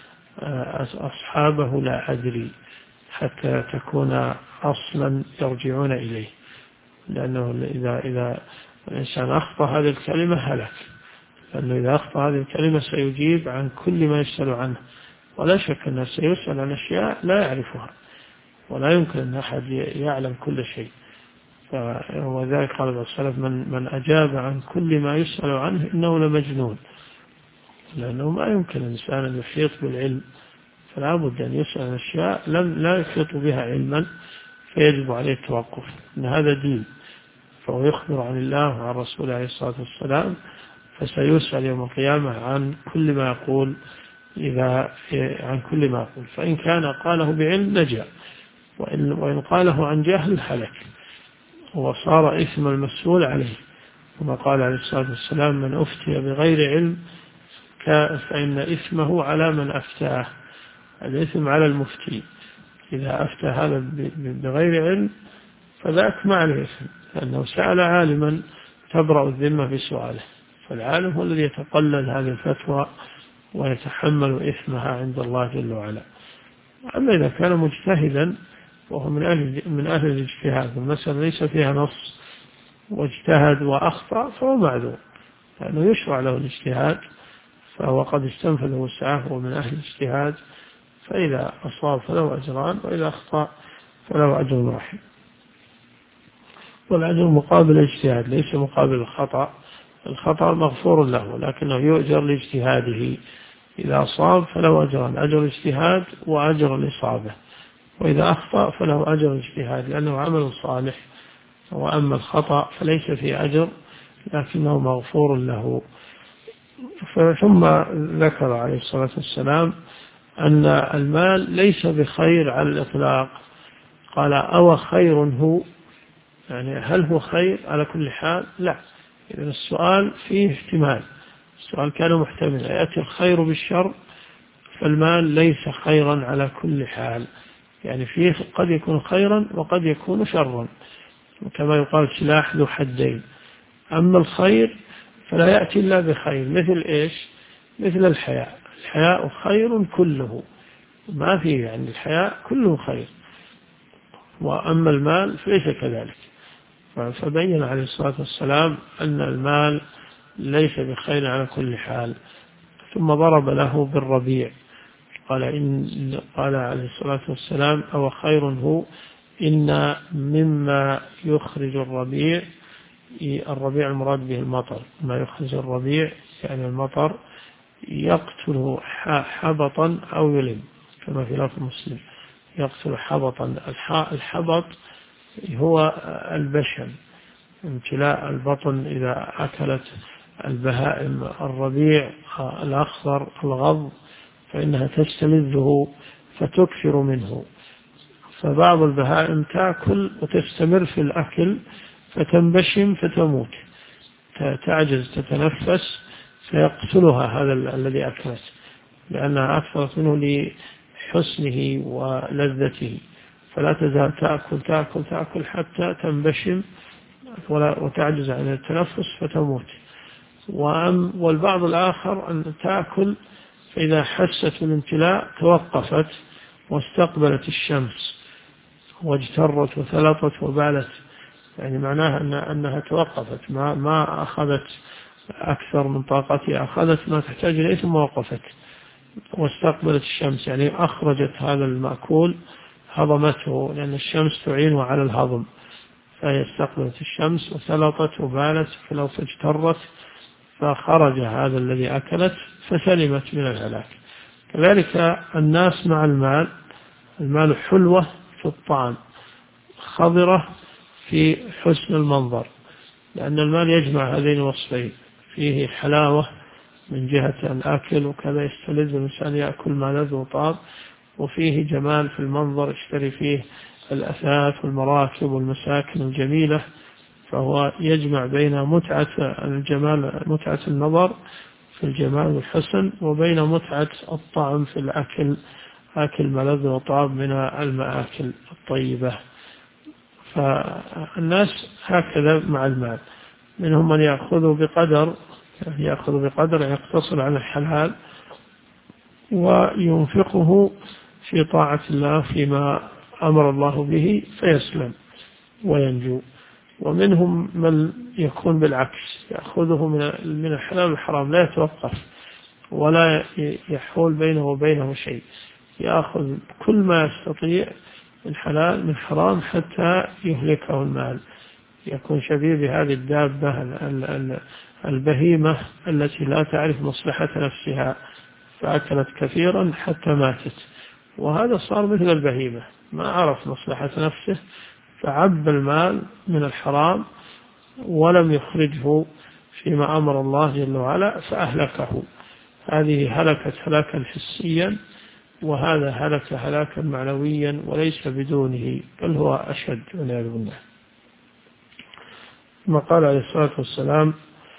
أصحابه لا أدري حتى تكون أصلا يرجعون إليه، لأنه إذا الإنسان أخطأ هذه الكلمة هلك، لأنه إذا أخطأ هذه الكلمة سيجيب عن كل ما يسأل عنه، ولا شك أنه سيسأل عن أشياء لا يعرفها ولا يمكن أن أحد يعلم كل شيء. وذلك قال بعض السلف من أجاب عن كل ما يسأل عنه إنه لمجنون، لأنه ما يمكن الإنسان أن يحيط بالعلم، فلا بد أن يسأل أشياء لا يحيط بها علما فيجب عليه التوقف، إن هذا دين، فهو يخبر عن الله وعن رسوله عليه الصلاة والسلام، فسيسأل يوم القيامة عن كل ما يقول، عن كل ما يقول، فإن كان قاله بعلم نجا، وإن قاله عن جهل هلك وصار إثم المسؤول عليه، كما قال عليه الصلاة والسلام: من أفتي بغير علم فإن إثمه على من أفتاه، الإثم على المفتي، إذا أفتى هذا بغير علم فذاك ما عليه إثم، لأنه سأل عالما تبرأ الذمة بسؤاله، فالعالم هو الذي يتقلل هذه الفتوى ويتحمل إثمها عند الله جل وعلا. أما إذا كان مجتهدا وهو من أهل الاجتهاد، المسألة ليس فيها نص، واجتهد وأخطأ، فهو معذور، لأنه يشرع له الاجتهاد، فهو قد استنفذ وسعه، هو من أهل الاجتهاد، فإذا أصاب فله أجران، وإذا أخطأ فله أجر واحد. والأجر مقابل الاجتهاد، ليس مقابل الخطأ. الخطأ مغفور له، لكنه يؤجر لاجتهاده، إذا أصاب فله أجران: أجر الاجتهاد وأجر الإصابة، وإذا أخطأ فله أجر الاجتهاد لأنه عمل صالح. وأما الخطأ فليس فيه أجر، لكنه مغفور له. ثم ذكر عليه الصلاة والسلام أن المال ليس بخير على الإطلاق، قال: أو خير هو، يعني هل هو خير على كل حال؟ لا. إذن السؤال فيه احتمال، السؤال كان محتمل، يأتي الخير بالشر، فالمال ليس خيرا على كل حال، يعني فيه قد يكون خيرا وقد يكون شرا، كما يقال: سلاح ذو حدين. أما الخير فلا يأتي إلا بخير، مثل إيش؟ مثل الحياء، الحياء خير كله، ما فيه، يعني الحياء كله خير. وأما المال فليس كذلك، فبين عليه الصلاة والسلام أن المال ليس بخير على كل حال. ثم ضرب له بالربيع، قال عليه الصلاة والسلام: أو خير هو، إن مما يخرج الربيع المراد به المطر، ما يخرج الربيع يعني المطر، يقتل حبطا أو يلم، كما في لفظ مسلم: يقتل حبطا. الحبط هو البشم، امتلاء البطن إذا أكلت البهائم الربيع الأخضر الغض، فإنها تستلذه فتكثر منه، فبعض البهائم تأكل وتستمر في الأكل فتنبشم فتموت، تعجز تتنفس فيقتلها هذا الذي أكلت، لأنها أكثرت منه لحسنه ولذته، فلا تزال تأكل حتى تنبشم وتعجز عن التنفس فتموت. والبعض الآخر أن تأكل، فإذا حست الامتلاء توقفت واستقبلت الشمس واجترت وثلطت وبالت، يعني معناها أنها توقفت، ما أخذت أكثر من طاقتها، أخذت ما تحتاج إليه ثم وقفت واستقبلت الشمس، يعني أخرجت هذا المأكول، هضمته، لأن الشمس تعينه على الهضم، فهي استقبلت الشمس وثلطت وبالت فلو اجترت، فخرج هذا الذي أكلت فسلمت من الهلاك. كذلك الناس مع المال حلوة في الطعام، خضرة في حسن المنظر، لأن المال يجمع هذين الوصفين، فيه حلاوة من جهة الأكل، وكذا يستلذ الإنسان يأكل ما لذ وطاب، وفيه جمال في المنظر، يشتري فيه الأثاث والمراكب والمساكن الجميلة، فهو يجمع بين متعة الجمال، متعة النظر في الجمال والحسن، وبين متعة الطعم في الأكل، أكل ملذ وطاب من المآكل الطيبة. فالناس هكذا مع المال، منهم من يأخذ بقدر يقتصر على الحلال وينفقه في طاعة الله فيما أمر الله به فيسلم وينجو، ومنهم من يكون بالعكس، يأخذه من الحلال والحرام، لا يتوقف ولا يحول بينه وبينه شيء، يأخذ كل ما يستطيع من حلال من حرام حتى يهلكه المال، يكون شبيه بهذه الدابة البهيمة التي لا تعرف مصلحة نفسها، فأكلت كثيرا حتى ماتت، وهذا صار مثل البهيمة، ما عرف مصلحة نفسه فعب المال من الحرام ولم يخرجه فيما أمر الله جل وعلا فأهلكه. هذه هلكت هلاكا حسيا، وهذا هلك هلاكا معنويا وليس بدونه، بل هو أشد والعياذ بالله. ثم قال عليه الصلاة والسلام: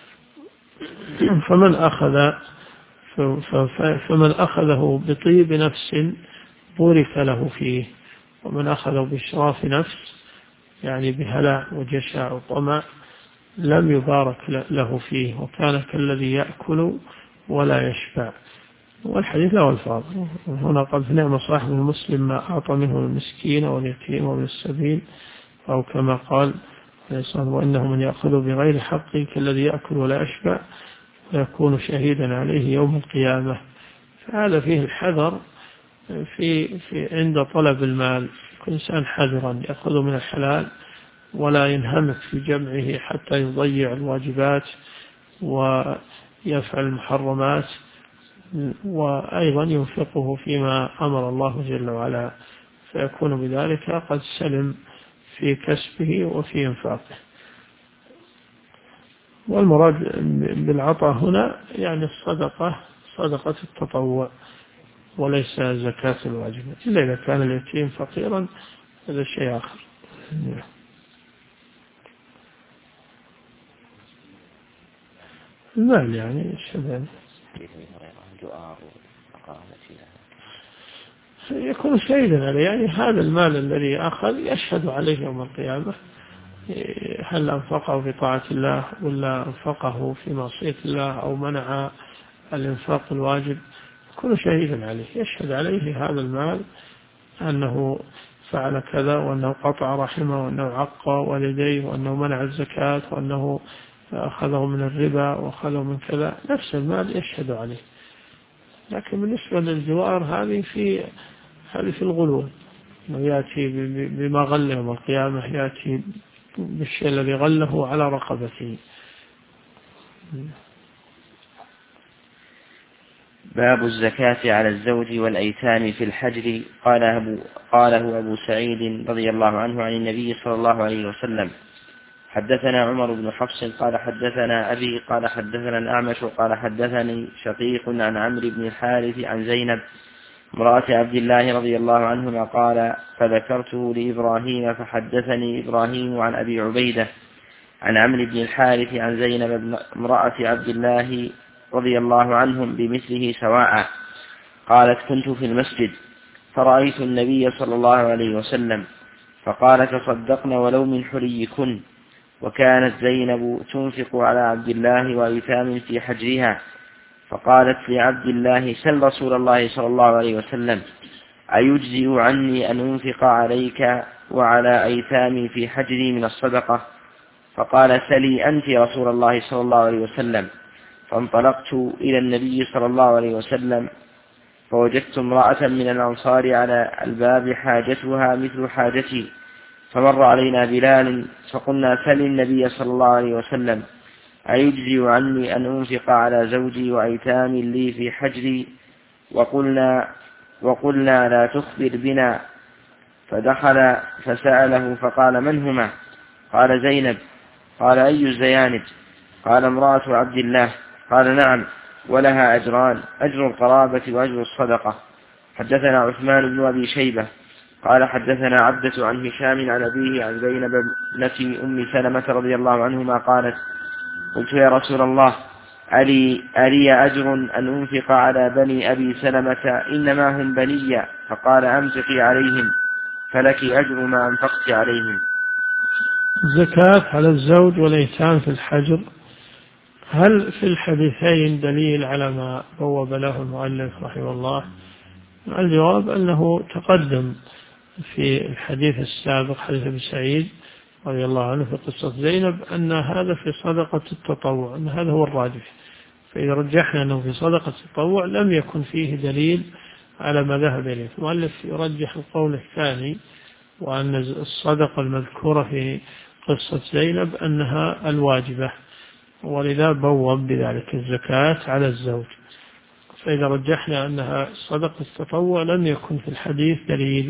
فمن أخذه بطيب نفس بورك له فيه، ومن أخذه بإشراف نفس يعني بهلع وجشع وطمع لم يبارك له فيه، وكان كالذي يأكل ولا يشبع. والحديث له الفاظ. هنا قال: نعم صاحب المسلم ما أعطى منه المسكين واليتيم وابن السبيل، أو كما قال: وإنه من يأخذ بغير حقه كالذي يأكل ولا يشبع ويكون شهيدا عليه يوم القيامة. فهذا فيه الحذر عند طلب المال. كل إنسان حذرا يأخذ من الحلال ولا ينهمك في جمعه حتى يضيع الواجبات ويفعل المحرمات، وأيضا ينفقه فيما أمر الله جل وعلا، فيكون بذلك قد سلم في كسبه وفي إنفاقه. والمراد بالعطاء هنا يعني الصدقة، صدقة التطوع، وليس زكاة الواجب، إلا إذا كان اليتيم فقيرا هذا شيء آخر. المال يعني الشباب يكون شهيدا عليه، يعني هذا المال الذي أخذ يشهد عليه يوم القيامة، هل أنفقه في طاعة الله ولا أنفقه في معصية الله أو منع الإنفاق الواجب، يكون شهيدا عليه، يشهد عليه هذا المال أنه فعل كذا، وأنه قطع رحمه، وأنه عق والديه، وأنه منع الزكاة، وأنه أخذه من الربا وأخذه من كذا، نفس المال يشهد عليه. لكن بالنسبة للجوار هذه في الغلول، يأتي بما غل يوم القيامة، يأتي بالشيء الذي غله على رقبته. باب الزكاة على الزوج والأيتام في الحجر. قاله أبو سعيد رضي الله عنه عن النبي صلى الله عليه وسلم: حدثنا عمر بن حفص قال حدثنا أبي قال حدثنا الأعمش قال حدثني شقيق عن عمرو بن الحارث عن زينب امرأة عبد الله رضي الله عنهما قال: فذكرته لإبراهيم فحدثني إبراهيم عن أبي عبيدة عن عمرو بن الحارث عن زينب امرأة عبد الله رضي الله عنهم بمثله سواء. قالت: كنت في المسجد فرأيت النبي صلى الله عليه وسلم فقال: تصدقن ولو من حليكن. وكانت زينب تنفق على عبد الله وأيتام في حجرها، فقالت لعبد الله: سل رسول الله صلى الله عليه وسلم أيجزئ عني أن أنفق عليك وعلى أيتامي في حجري من الصدقة؟ فقال: سلي أنت رسول الله صلى الله عليه وسلم. فانطلقت إلى النبي صلى الله عليه وسلم فوجدت امرأة من الأنصار على الباب حاجتها مثل حاجتي، فمر علينا بلال فقلنا: سل النبي صلى الله عليه وسلم أيجزي عني أن أنفق على زوجي وأيتام لي في حجري؟ وقلنا لا تخبر بنا. فدخل فسأله فقال: من هما؟ قال: زينب. قال: أي الزيانب؟ قال: امرأة عبد الله. قال: نعم، ولها أجران: أجر القرابة وأجر الصدقة. حدثنا عثمان بن أبي شيبة قال حدثنا عبدة عن هشام عن أبيه عن زينب ابنة أم سلمة رضي الله عنهما قالت: قلت: يا رسول الله، ألي أجر أن أنفق على بني أبي سلمة إنما هم بني؟ فقال: أنفقي عليهم فلك أجر ما أنفقت عليهم. الزكاة على الزوج والأيتام في الحجر، هل في الحديثين دليل على ما بوب له المؤلف رحمه الله؟ الجواب أنه تقدم في الحديث السابق حديث أبي سعيد رضي الله عنه في قصة زينب أن هذا في صدقة التطوع، أن هذا هو الراجح. فإذا رجحنا أنه في صدقة التطوع لم يكن فيه دليل على ما ذهب إليه. المؤلف يرجح القول الثاني، وأن الصدقة المذكورة في قصة زينب أنها الواجبة، ولذا بوب بذلك الزكاة على الزوج. فإذا رجحنا أنها صدقة التطوع لم يكن في الحديث دليل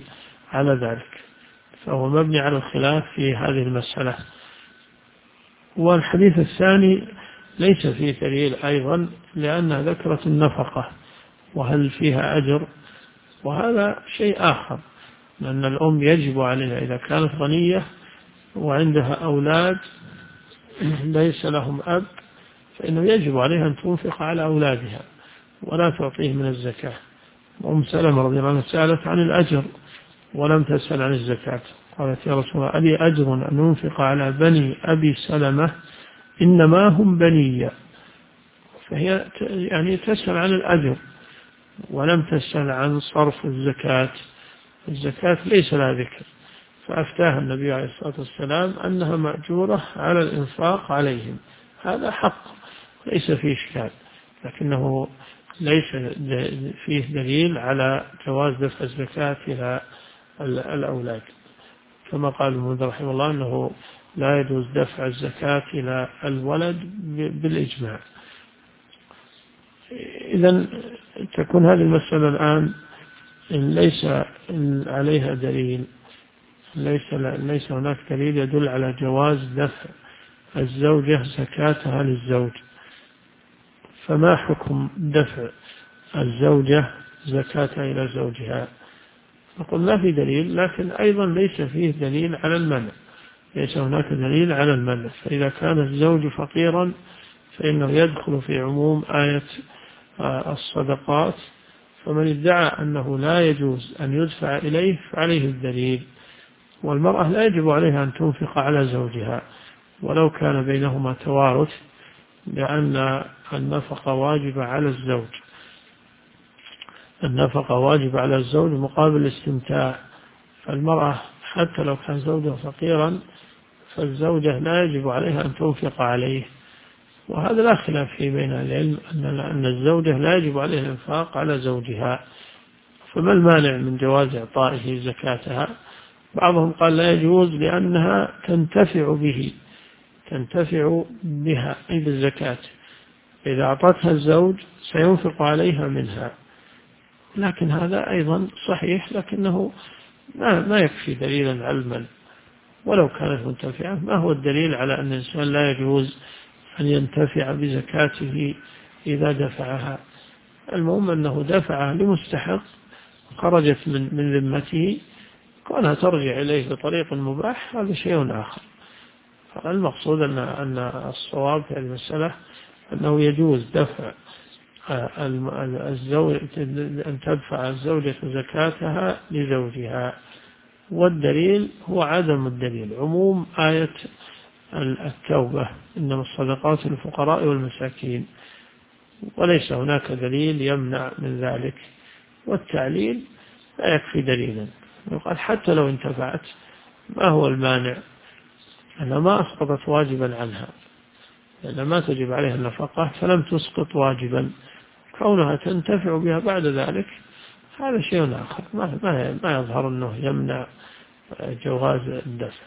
على ذلك، فهو مبني على الخلاف في هذه المسألة. والحديث الثاني ليس فيه دليل أيضا، لأنها ذكرت النفقة وهل فيها أجر، وهذا شيء آخر، لأن الأم يجب عليها إذا كانت غنية وعندها أولاد ليس لهم أب، فإنه يجب عليها أن تنفق على أولادها ولا تعطيه من الزكاة. أم سلمة رضي الله عنها سألت عن الأجر ولم تسأل عن الزكاة، قالت يا رسول الله ألي أجر أن أنفق على بني أبي سلمة إنما هم بني، فهي يعني تسأل عن الأجر ولم تسأل عن صرف الزكاة. الزكاة ليس لها ذكر، فأفتاها النبي عليه الصلاة والسلام أنها مأجورة على الإنفاق عليهم، هذا حق ليس فيه إشكال، لكنه ليس فيه دليل على جواز دفع الزكاة إلى الأولاد، كما قال المنذر رحمه الله أنه لا يجوز دفع الزكاة إلى الولد بالإجماع. إذن تكون هذه المسألة الآن ليس عليها دليل، ليس هناك دليل يدل على جواز دفع الزوجة زكاتها للزوج، فما حكم دفع الزوجة زكاتها إلى زوجها؟ نقول لا في دليل، لكن أيضا ليس فيه دليل على المنع، ليس هناك دليل على المنع. فإذا كان الزوج فقيرا فإنه يدخل في عموم آية الصدقات، فمن ادعى أنه لا يجوز أن يدفع إليه فعليه الدليل. والمرأة لا يجب عليها أن تنفق على زوجها ولو كان بينهما توارث، لأن النفقة واجبة على الزوج، النفقة واجبة على الزوج مقابل الاستمتاع. فالمرأة حتى لو كان زوجها فقيرا فالزوجة لا يجب عليها أن تنفق عليه، وهذا لا خلاف فيه بين العلم أن الزوجة لا يجب عليها الإنفاق على زوجها. فما المانع من جواز إعطائه زكاتها؟ بعضهم قال لا يجوز لأنها تنتفع به، تنتفع بها أي بالزكاة، إذا أعطتها الزوج سينفق عليها منها، لكن هذا أيضا صحيح، لكنه ما يكفي دليلا على المنع ولو كانت منتفعة. ما هو الدليل على أن الإنسان لا يجوز أن ينتفع بزكاته إذا دفعها؟ المهم أنه دفعها لمستحق خرجت من ذمته، كونها ترجع إليه بطريق مباح هذا شيء آخر. المقصود أن الصواب في المسألة أنه يجوز دفع الزوج، أن تدفع الزوجة زكاتها لزوجها، والدليل هو عدم الدليل، عموم آية التوبة إنما الصدقات للفقراء والمساكين، وليس هناك دليل يمنع من ذلك. والتعليل لا يكفي دليلا، يقال حتى لو انتفعت ما هو المانع؟ أنها ما أسقطت واجبا عنها، لأنها ما تجب عليها النفقة فلم تسقط واجبا، كونها تنتفع بها بعد ذلك هذا شيء آخر، ما يظهر أنه يمنع جواز الدفع.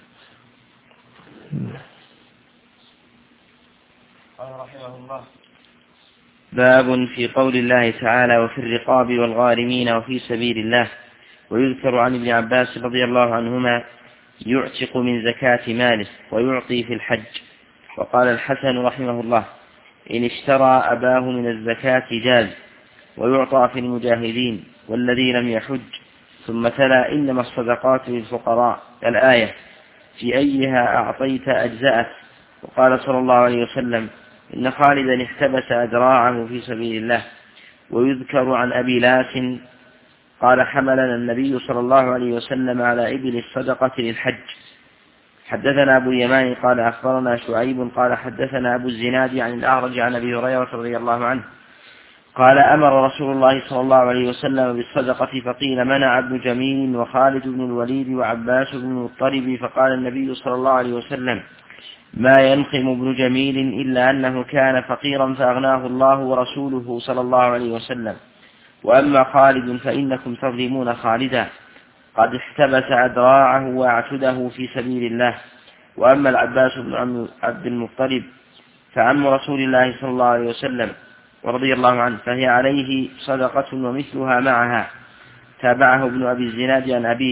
قال رحمه الله: باب في قول الله تعالى: وفي الرقاب والغارمين وفي سبيل الله. ويذكر عن ابن عباس رضي الله عنهما: يعتق من زكاة ماله ويعطي في الحج. وقال الحسن رحمه الله: إن اشترى أباه من الزكاة جاز، ويعطى في المجاهدين والذي لم يحج. ثم تلا: إنما الصدقات للفقراء الآية، في أيها أعطيت أجزأت. وقال صلى الله عليه وسلم: إن خالدا احتبس أدراعه في سبيل الله. ويذكر عن أبي لاس قال: حملنا النبي صلى الله عليه وسلم على إبل الصدقة للحج. حدثنا أبو اليمان قال أخبرنا شعيب قال حدثنا أبو الزناد عن الأعرج عن أبي هريرة رضي الله عنه قال: أمر رسول الله صلى الله عليه وسلم بالصدقة، فقيل: منع ابن جميل وخالد بن الوليد وعباس بن المطلب. فقال النبي صلى الله عليه وسلم: ما ينقم ابن جميل إلا أنه كان فقيرا فأغناه الله ورسوله صلى الله عليه وسلم، وأما خالد فإنكم تظلمون خالدا، قد احتبس أدراعه وأعتده في سبيل الله. وأما العباس بن عبد المطلب فعم رسول الله صلى الله عليه وسلم ورضي الله عنه، فهي عليه صدقة ومثلها معها. تابعه ابن أبي الزناد عن أبيه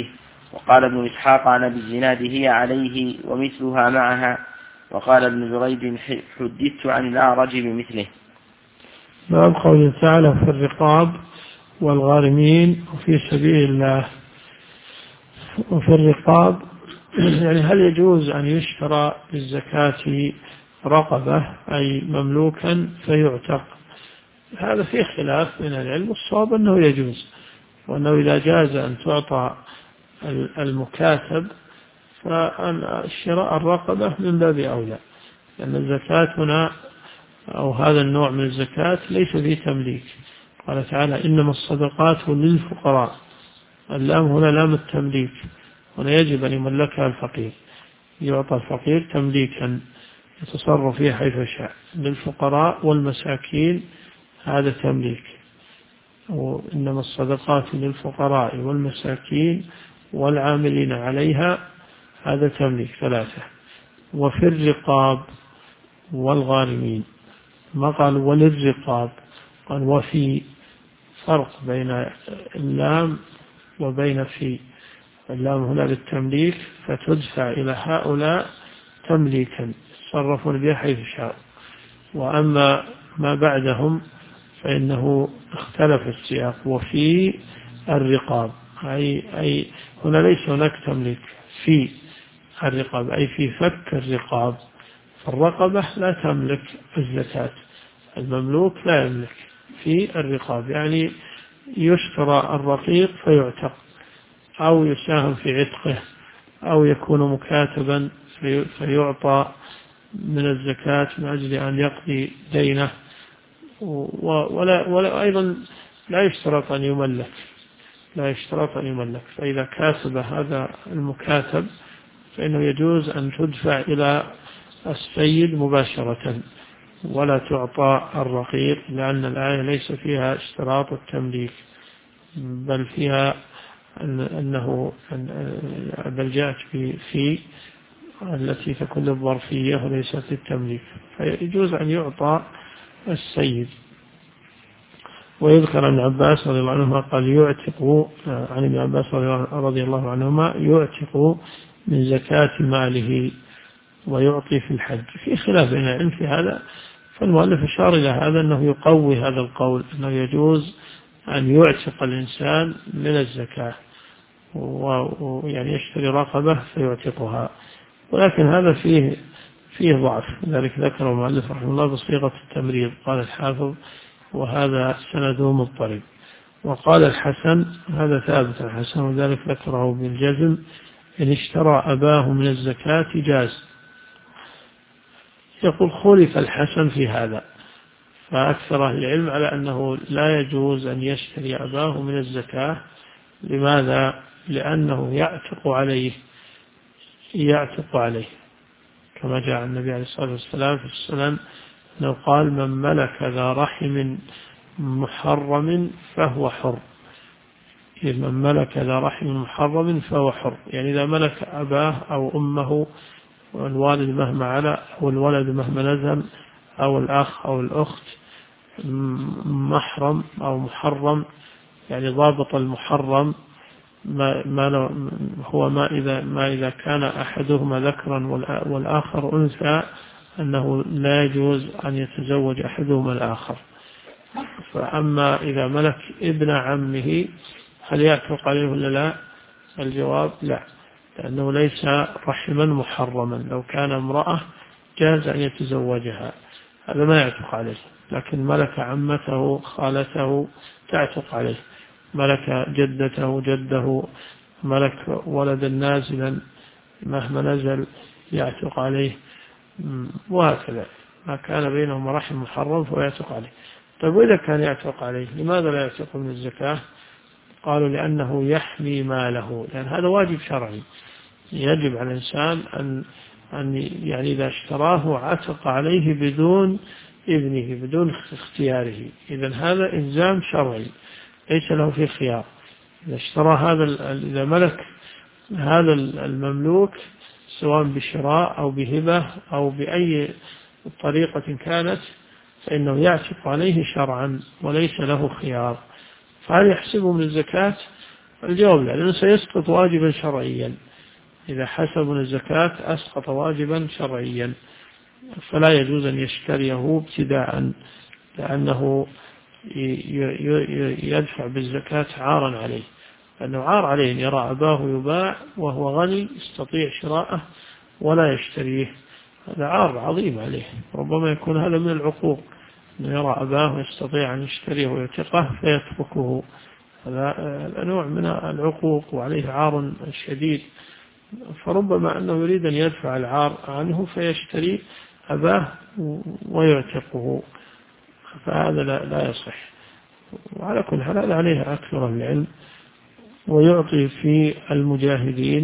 وقال ابن إسحاق عن أبي الزناد هي عليه ومثلها معها. وقال ابن جريج حدثت عن الأعرج بمثله. باب قوله تعالى في الرقاب والغارمين وفي سبيل الله. وفي الرقاب يعني هل يجوز أن يشترى بالزكاة رقبة أي مملوكا فيعتق؟ هذا فيه خلاف من العلم، والصواب أنه يجوز، وأنه إذا جاز أن تعطى المكاتب فالشراء الرقبة من باب أولى، لأن الزكاة هنا أو هذا النوع من الزكاة ليس فيه تمليك. قال تعالى إنما الصدقات للفقراء، اللام هنا لام التمليك، هنا يجب أن يملكها الفقير، يعطى الفقير تمليكا يتصرف فيه حيث شاء. للفقراء والمساكين هذا تمليك. وإنما الصدقات للفقراء والمساكين والعاملين عليها هذا تمليك، ثلاثة. وفي الرقاب والغارمين، ما قال وللرقاب، قال وفي، فرق بين اللام وبين في. اللام هنا للتمليك فتدفع إلى هؤلاء تمليكا يتصرفون بها حيث شاء. وأما ما بعدهم فإنه اختلف السياق. وفي الرقاب أي هنا ليس هناك تمليك، في الرقاب أي في فك الرقاب. فالرقبة لا تملك الزكاة، المملوك لا يملك. في الرقاب يعني يشترى الرقيق فيعتق، أو يساهم في عتقه، أو يكون مكاتبا فيعطى من الزكاة من أجل أن يقضي دينه. ولا أيضا لا يشترط أن يملك، لا يشترط أن يملك. فإذا كاتب هذا المكاتب فإنه يجوز أن تدفع إلى السيد مباشرة ولا تعطى الرقيق، لأن الآية ليس فيها اشتراط التمليك، بل فيها أنه بل جاءت في التي تكون الظرفية وليست التمليك، فيجوز أن يعطى السيد. ويذكر عن عباس رضي الله عنهما قال يعتق، عن ابن عباس رضي الله عنهما يعتق من زكاة ماله ويعطي في الحج. في خلاف بين العلم في هذا، فالمؤلف أشار إلى هذا أنه يقوي هذا القول، أنه يجوز أن يعتق الإنسان من الزكاة، ويعني يشتري رقبة فيعتقها. ولكن هذا فيه ضعف، لذلك ذكر المؤلف رحمه الله بصيغة التمريض. قال الحافظ وهذا سنده مضطرب. وقال الحسن هذا ثابت الحسن، وذلك ذكره بالجزم، إن اشترى أباه من الزكاة جاز. يقول خلف الحسن في هذا، فأكثر أهل العلم على أنه لا يجوز أن يشتري أباه من الزكاة. لماذا؟ لأنه يعتق عليه كما جاء النبي عليه الصلاة والسلام في السنن أنه قال من ملك ذا رحم محرم فهو حر. من ملك ذا رحم محرم فهو حر، يعني إذا ملك أباه أو أمه والوالد مهما علا أو الولد مهما نزل أو الأخ أو الأخت، محرم أو محرم، يعني ضابط المحرم ما إذا كان أحدهما ذكرا والآخر أنثى، أنه لا يجوز أن يتزوج أحدهما الآخر. فأما إذا ملك ابن عمه هل يعتق عليه ولا لا؟ الجواب لا، لأنه ليس رحما محرما. لو كان امرأة جاز أن يتزوجها، هذا ما يعتق عليه. لكن ملك عمته خالته تعتق عليه، ملك جدته جده، ملك ولدا نازلا مهما نزل يعتق عليه، وهكذا. ما كان بينهما رحم محرم فهو يعتق عليه. طيب وإذا كان يعتق عليه لماذا لا يعتق من الزكاة؟ قالوا لأنه يحمي ماله، لأن هذا واجب شرعي، يجب على الإنسان أن يعني إذا اشتراه عتق عليه بدون إذنه بدون اختياره. إذن هذا إلزام شرعي ليس له فيه خيار. إذا اشترى إذا ملك هذا المملوك سواء بشراء أو بهبة أو بأي طريقة كانت، فإنه يعتق عليه شرعا وليس له خيار. فهل يحسبه من الزكاة؟ الجواب لا، لأنه سيسقط واجبا شرعيا. إذا حسب من الزكاة أسقط واجبا شرعيا، فلا يجوز أن يشتريه ابتداء، لأنه يدفع بالزكاة عارا عليه، لأنه عار عليه أن يرى أباه يباع وهو غني يستطيع شراءه ولا يشتريه. هذا عار عظيم عليه، ربما يكون هذا من العقوق، أنه يرى أباه يستطيع أن يشتريه ويعتقه فيتركه. هذا نوع من العقوق وعليه عار شديد، فربما أنه يريد أن يدفع العار عنه فيشتري أباه ويعتقه، فهذا لا يصح. وعلى كل حال عليه أكثر العلم. ويعطي في المجاهدين،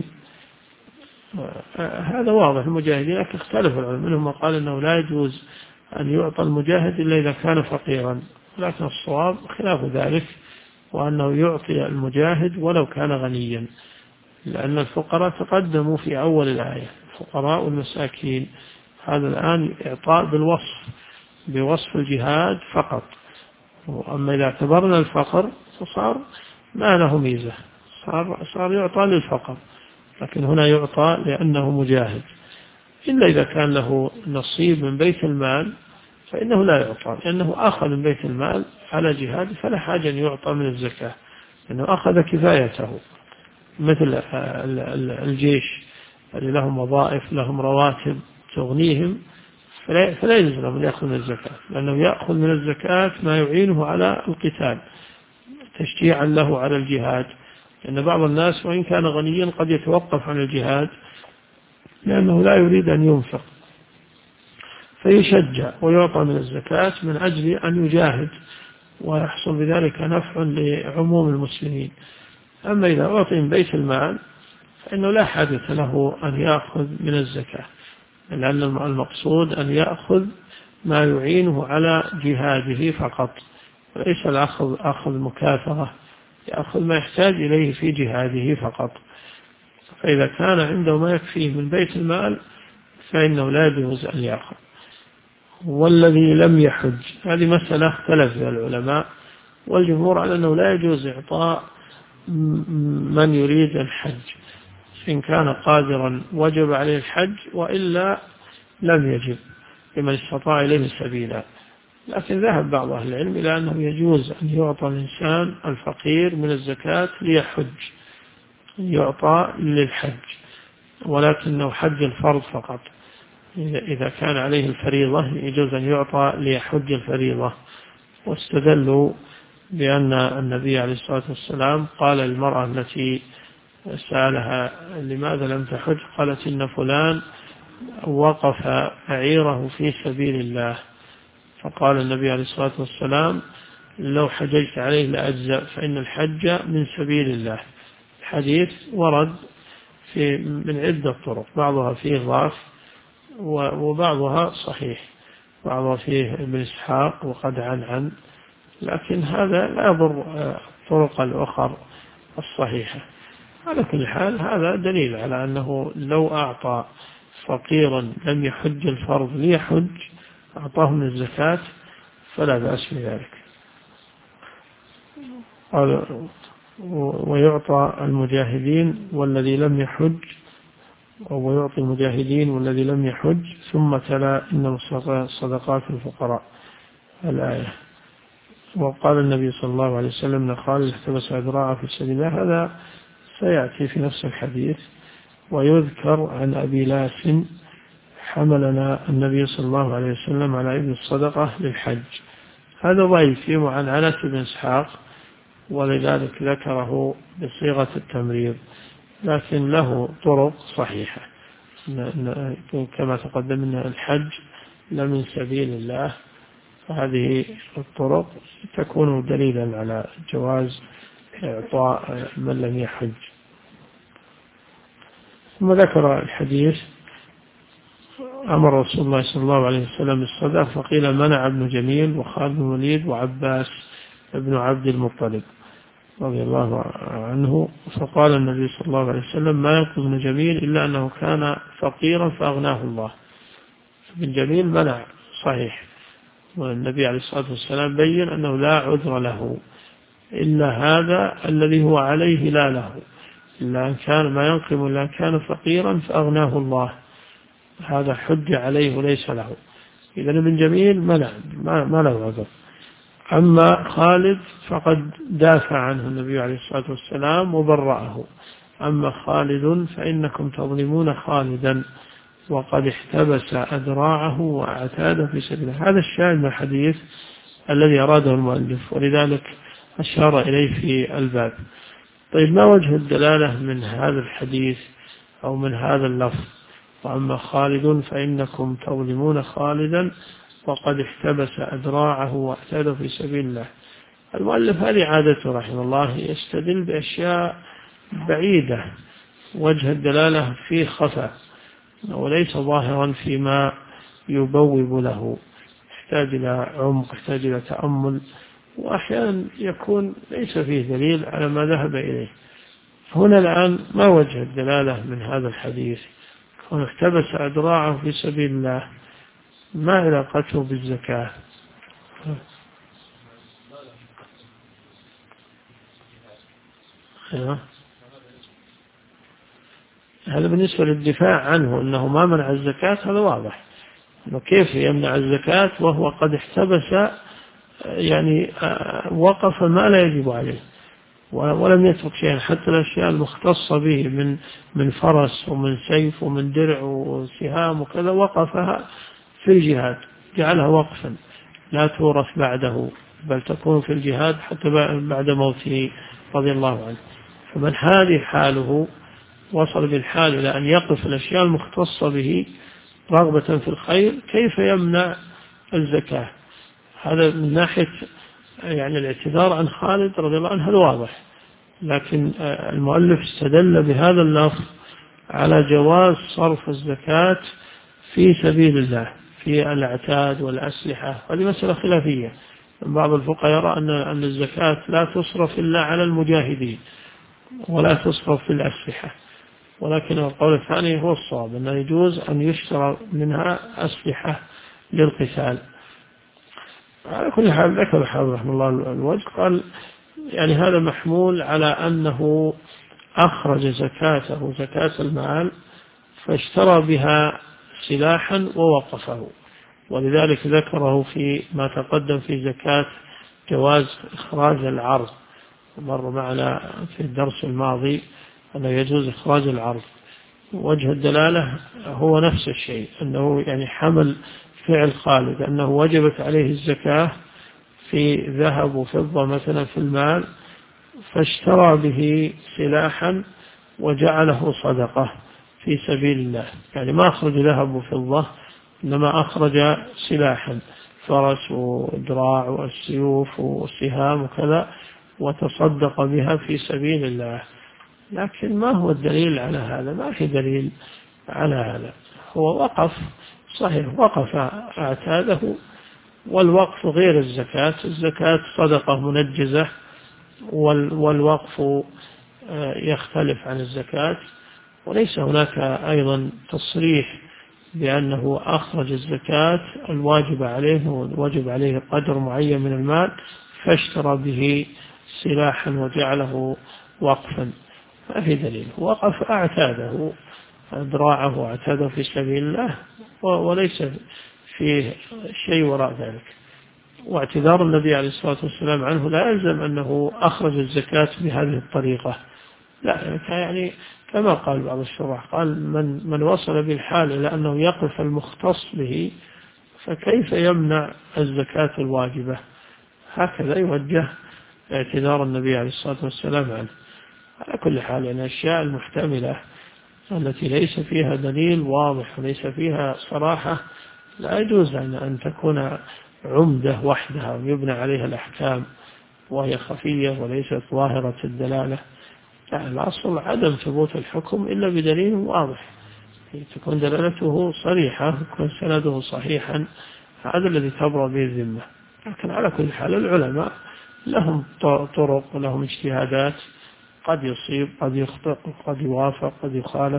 هذا واضح، المجاهدين لكن اختلف العلماء، منهم من قال أنه لا يجوز أن يعطى المجاهد إلا إذا كان فقيرا، لكن الصواب خلاف ذلك، وأنه يعطي المجاهد ولو كان غنيا، لأن الفقراء تقدموا في أول الآية، الفقراء والمساكين. هذا الآن إعطاء بوصف الجهاد فقط، وأما إذا اعتبرنا الفقر فصار ما له ميزة، صار يعطى للفقر، لكن هنا يعطى لأنه مجاهد. إلا إذا كان له نصيب من بيت المال فإنه لا يعطى، لأنه أخذ من بيت المال على جهاد، فلا حاجة أن يعطى من الزكاة، لأنه أخذ كفايته، مثل الجيش اللي لهم وظائف، لهم رواتب تغنيهم، فلا يجوز له أن يأخذ من الزكاة، لأنه يأخذ من الزكاة ما يعينه على القتال تشجيعا له على الجهاد. لأن بعض الناس وإن كان غنيا قد يتوقف عن الجهاد لأنه لا يريد أن ينفق، فيشجع ويعطى من الزكاة من أجل أن يجاهد ويحصل بذلك نفع لعموم المسلمين. أما إذا أعطي من بيت المال فإنه لا حاجة له أن يأخذ من الزكاة، لأن المقصود أن يأخذ ما يعينه على جهاده فقط، وليس الأخذ أخذ مكافرة، يأخذ ما يحتاج إليه في جهاده فقط. فإذا كان عنده ما يكفيه من بيت المال فإنه لا يجوز أن يأخذ. والذي لم يحج، هذه مسألة اختلف فيها العلماء، والجمهور على أنه لا يجوز إعطاء من يريد الحج، إن كان قادرا وجب عليه الحج، وإلا لم يجب لمن استطاع إليه سبيلا. لكن ذهب بعض أهل العلم إلى أنه يجوز أن يعطى الإنسان الفقير من الزكاة ليحج، يعطى للحج، ولكنه حج الفرض فقط. إذا كان عليه الفريضة يجوز أن يعطى ليحج الفريضة. واستدلوا بأن النبي عليه الصلاة والسلام قال للمرأة التي سألها لماذا لم تحج، قالت إن فلان وقف بعيره في سبيل الله، فقال النبي عليه الصلاة والسلام لو حججت عليه لأجزأ، فإن الحج من سبيل الله. الحديث ورد من عدة طرق، بعضها فيه ضعف وبعضها صحيح، بعضها فيه ابن إسحاق وقد عن، لكن هذا لا يضر الطرق الأخرى الصحيحة. على كل حال هذا دليل على أنه لو أعطى فقيرا لم يحج الفرض ليحج أعطاه من الزكاة فلا بأس بذلك. قال ويعطى المجاهدين والذي لم يحج، ويعطي المجاهدين والذي لم يحج، ثم تلا إن الصدقات الفقراء الآية. وقال النبي صلى الله عليه وسلم خالد احتبس أذراعه في سبيل الله، هذا سيأتي في نفس الحديث. ويذكر عن أبي لاس حملنا النبي صلى الله عليه وسلم على إذن الصدقة للحج، هذا ضعيف في معنعنة بن إسحاق، ولذلك ذكره بصيغة التمريض، لكن له طرق صحيحة كما تقدم أن الحج لمن سبيل الله، فهذه الطرق تكون دليلا على جواز إعطاء من لم يحج. ثم ذكر الحديث أمر رسول الله صلى الله عليه وسلم بالصدقة، فقيل منع ابن جميل وخالد بن الوليد وعباس ابن عبد المطلب رضي الله عنه، فقال النبي صلى الله عليه وسلم ما ينقذ ابن جميل إلا أنه كان فقيرا فأغناه الله. ابن جميل منع صحيح، والنبي عليه الصلاة والسلام بين أنه لا عذر له إلا هذا الذي هو عليه لا له، إلا أن كان ما ينقم إلا أن كان فقيرا فأغناه الله، هذا حج عليه وليس له. إذا ابن جميل ما له عذر. أما خالد فقد دافع عنه النبي عليه الصلاة والسلام وبرأه. أما خالد فإنكم تظلمون خالدا وقد احتبس أذراعه وأعتاد في سبيله. هذا الشاهد من الحديث الذي أراده المؤلف، ولذلك أشار إليه في الباب. طيب، ما وجه الدلالة من هذا الحديث أو من هذا اللفظ؟ وأما خالد فإنكم تظلمون خالدا وقد احتبس أذراعه واعتاد في سبيل الله. المؤلف هذه عادته رحمه الله، يستدل بأشياء بعيدة وجه الدلالة فيه خفى وليس ظاهرا فيما يبوب له، يحتاج إلى عمق، يحتاج إلى تأمل، وأحيانا يكون ليس فيه دليل على ما ذهب إليه. هنا الآن ما وجه الدلالة من هذا الحديث؟ واحتبس أذراعه في سبيل الله، ما علاقته بالزكاة؟ هذا بالنسبة للدفاع عنه أنه ما منع الزكاة، هذا واضح. أنه كيف يمنع الزكاة وهو قد احتبس، يعني وقف ما لا يجب عليه ولم يترك شيئا، حتى الأشياء المختصة به من فرس ومن سيف ومن درع وسهام وكذا وقفها في الجهاد، جعلها وقفا لا تورث بعده، بل تكون في الجهاد حتى بعد موته رضي الله عنه. فمن هذه حاله وصل بالحال إلى أن يقف الأشياء المختصة به رغبة في الخير، كيف يمنع الزكاة؟ هذا من ناحية يعني الاعتذار عن خالد رضي الله عنه، هذا واضح. لكن المؤلف استدل بهذا اللفظ على جواز صرف الزكاة في سبيل الله في الأعتاد والأسلحة. هذه مسألة خلافية، بعض الفقهاء يرى أن الزكاة لا تصرف إلا على المجاهدين ولا تصرف في الأسلحة، ولكن القول الثاني هو الصواب، أنه يجوز أن يشترى منها أسلحة للقتال. على كل حال ذكر الحافظ رحمه الله الوجه، قال يعني هذا محمول على أنه أخرج زكاته زكاة المال فاشترى بها سلاحا ووقفه، ولذلك ذكره في ما تقدم في زكاة جواز إخراج العرض، مر معنا في الدرس الماضي أنه يجوز إخراج العرض. وجه الدلالة هو نفس الشيء، أنه يعني حمل فعل خالد أنه وجبت عليه الزكاة في ذهب وفضة مثلا في المال، فاشترى به سلاحا وجعله صدقة في سبيل الله، يعني ما أخرج ذهب وفضة إنما أخرج سلاحا، فرس ودراع والسيوف والسهام وكذا، وتصدق بها في سبيل الله. لكن ما هو الدليل على هذا؟ ما في دليل على هذا. هو وقف صحيح، وقف اعتاده، والوقف غير الزكاة. الزكاة صدقة منجزة، والوقف يختلف عن الزكاة، وليس هناك أيضا تصريح بأنه أخرج الزكاة الواجب عليه، وواجب عليه قدر معين من المال فاشترى به سلاحا وجعله وقفا، ما في دليل. وقف اعتاده، ذراعه واعتاده في سبيل الله، وليس فيه شيء وراء ذلك. واعتذار النبي عليه الصلاة والسلام عنه لا يلزم أنه أخرج الزكاة بهذه الطريقة، لا، يعني كما قال بعض الشراح، قال من وصل بالحال إلى أنه يقف المختص به فكيف يمنع الزكاة الواجبة؟ هكذا يوجه اعتذار النبي عليه الصلاة والسلام عنه. على كل حال يعني الأشياء المحتملة التي ليس فيها دليل واضح وليس فيها صراحة لا يجوز أن تكون عمدة وحدها ويبنى عليها الأحكام وهي خفية وليست ظاهرة الدلالة. يعني الأصل عدم ثبوت الحكم إلا بدليل واضح، تكون دلالته صريحة، يكون سنده صحيحا، هذا الذي تبرأ به الذمة. لكن على كل حال العلماء لهم طرق ولهم اجتهادات، قد يصيب قد يخطئ قد يوافق قد يخالف.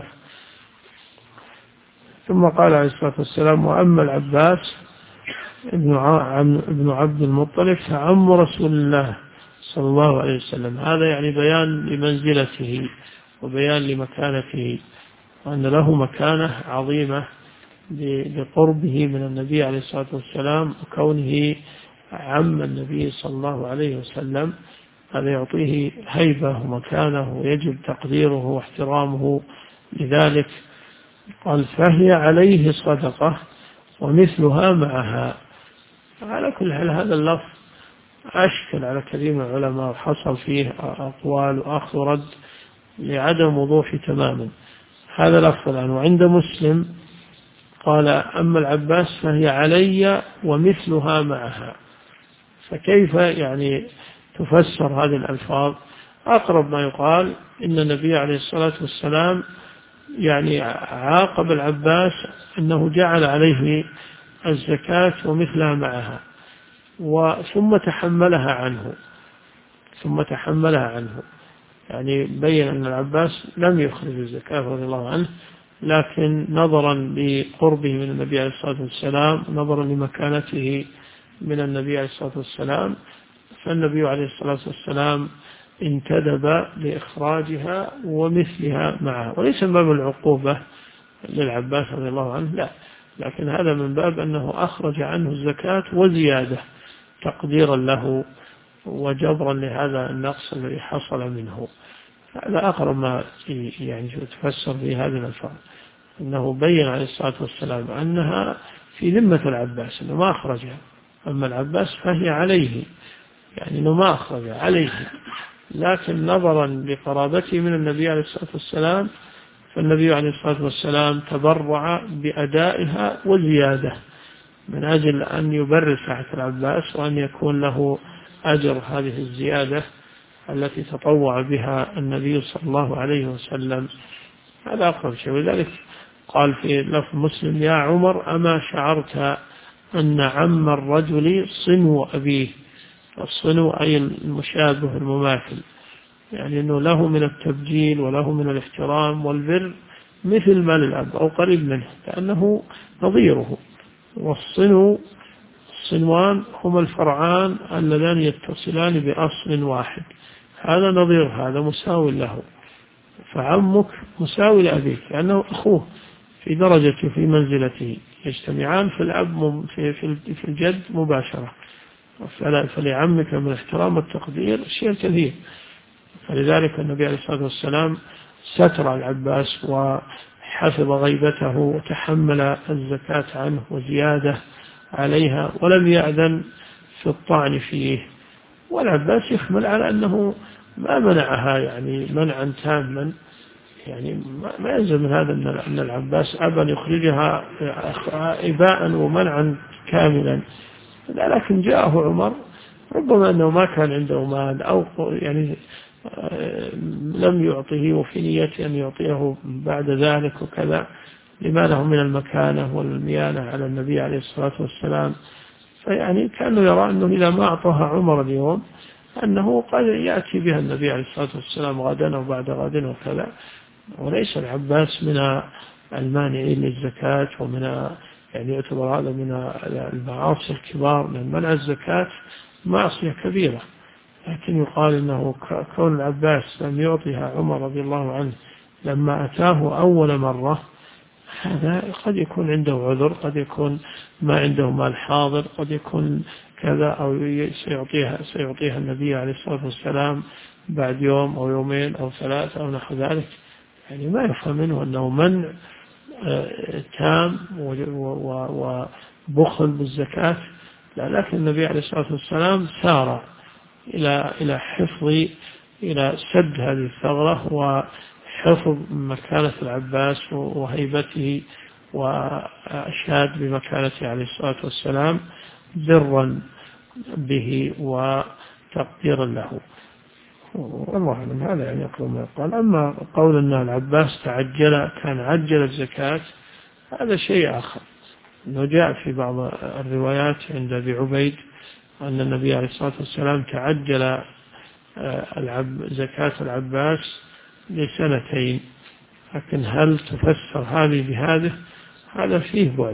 ثم قال عليه الصلاة والسلام: وأما العباس ابن عبد المطلب فعم رسول الله صلى الله عليه وسلم. هذا يعني بيان لمنزلته وبيان لمكانته، وأن له مكانة عظيمة لقربه من النبي عليه الصلاة والسلام وكونه عم النبي صلى الله عليه وسلم. هذا يعطيه هيبة ومكانه ويجب تقديره واحترامه. لذلك قال فهي عليه صدقة ومثلها معها. على كل حال هذا اللفظ أشكل على كثير من العلماء وحصل فيه أقوال وأخذ ورد لعدم وضوح تماما. هذا لفظ الآن. وعند مسلم قال أما العباس فهي علي ومثلها معها. فكيف يعني تفسر هذه الألفاظ؟ أقرب ما يقال إن النبي عليه الصلاة والسلام يعني عاقب العباس أنه جعل عليه الزكاة ومثلها معها ثم تحملها عنه. يعني بين أن العباس لم يخرج الزكاة رضي الله عنه، لكن نظرا لقربه من النبي عليه الصلاة والسلام، نظرا لمكانته من النبي عليه الصلاة والسلام، فالنبي عليه الصلاة والسلام انتدب لإخراجها ومثلها معها. وليس من باب العقوبة للعباس رضي الله عنه، لا، لكن هذا من باب أنه أخرج عنه الزكاة وزيادة تقديرا له وجبرا لهذا النقص الذي حصل منه. هذا أقرب ما يعني تفسر في هذه الألفاظ، أنه بين عليه الصلاة والسلام أنها في ذمة العباس، أنه ما أخرجها. أما العباس فهي عليه، يعني أنه ما أخرجها عليه، لكن نظرا لقرابته من النبي عليه الصلاة والسلام فالنبي عليه الصلاة والسلام تبرع بأدائها وزيادة من أجل أن يبرر سعة العباس وأن يكون له أجر هذه الزيادة التي تطوع بها النبي صلى الله عليه وسلم. هذا أقرب شيء. ولذلك قال في لفظ مسلم يا عمر أما شعرت أن عم الرجل صنو أبيه. الصنو أي المشابه المماثل، يعني أنه له من التبجيل وله من الاحترام والبر مثل ما للأب أو قريب منه، لأنه نظيره. الصنوان هما الفرعان اللذان يتصلان بأصل واحد، هذا نظير هذا مساوي له. فعمك مساوي لأبيك لأنه أخوه في درجته في منزلته، يجتمعان في الأب في الجد مباشرة. فلعمك من الاحترام والتقدير شيء كثير. فلذلك النبي عليه الصلاة والسلام ستر العباس وحفظ غيبته وتحمل الزكاة عنه وزيادة عليها ولم يأذن في الطعن فيه. والعباس يحمل على أنه ما منعها يعني منعا تاما، يعني ما يلزم من هذا أن العباس أبى أن يخرجها إباء ومنعا كاملا، لكن جاءه عمر ربما أنه ما كان عنده مال أو يعني لم يعطيه وفي نيته أن يعطيه بعد ذلك وكذا، لما له من المكانة والميانة على النبي عليه الصلاة والسلام. فيعني كانوا يرى أنه إذا ما أعطاها عمر اليوم أنه قد يأتي بها النبي عليه الصلاة والسلام غدا أو بعد غد وكذا. وليس العباس من المانعين للزكاة ومن يعني يعتبر هذا من المعاصي الكبار، من منع الزكاة معصية كبيرة. لكن يقال إنه كون العباس لم يعطيها عمر رضي الله عنه لما أتاه أول مرة، هذا قد يكون عنده عذر، قد يكون ما عنده مال حاضر، قد يكون كذا، أو سيعطيها النبي عليه الصلاة والسلام بعد يوم أو يومين أو ثلاثة أو نحو ذلك. يعني ما يفهم منه أنه منع تام وبخل بالزكاة، لكن النبي عليه الصلاة والسلام سار إلى سد هذه الثغرة وحفظ مكانة العباس وهيبته وأشاد بمكانته عليه الصلاة والسلام برا به وتقديرا له. والله أعلم. هذا يعني أقول ما قال. أما قول أن العباس كان عجل الزكاة، هذا شيء آخر. أنه جاء في بعض الروايات عند أبي عبيد أن النبي عليه الصلاة والسلام تعجل زكاة العباس ل2 لكن هل تفسر هذه بهذه؟ هذا فيه بعد،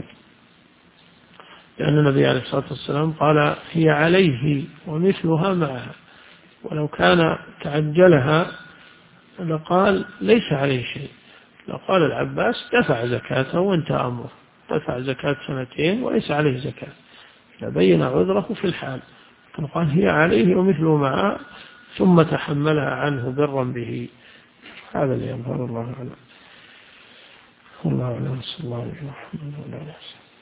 لأن النبي عليه الصلاة والسلام قال هي عليه ومثلها معها، ولو كان تعجلها لقال ليس عليه شيء، لقال العباس دفع زكاته وانتهى أمره، دفع زكاة 2 وليس عليه زكاة، لبين عذره في الحال، لكن قال هي عليه ومثله معه ثم تحملها عنه برا به. هذا اللي يظهر الله أعلم. الله أعلم. صلى الله عليه وسلم.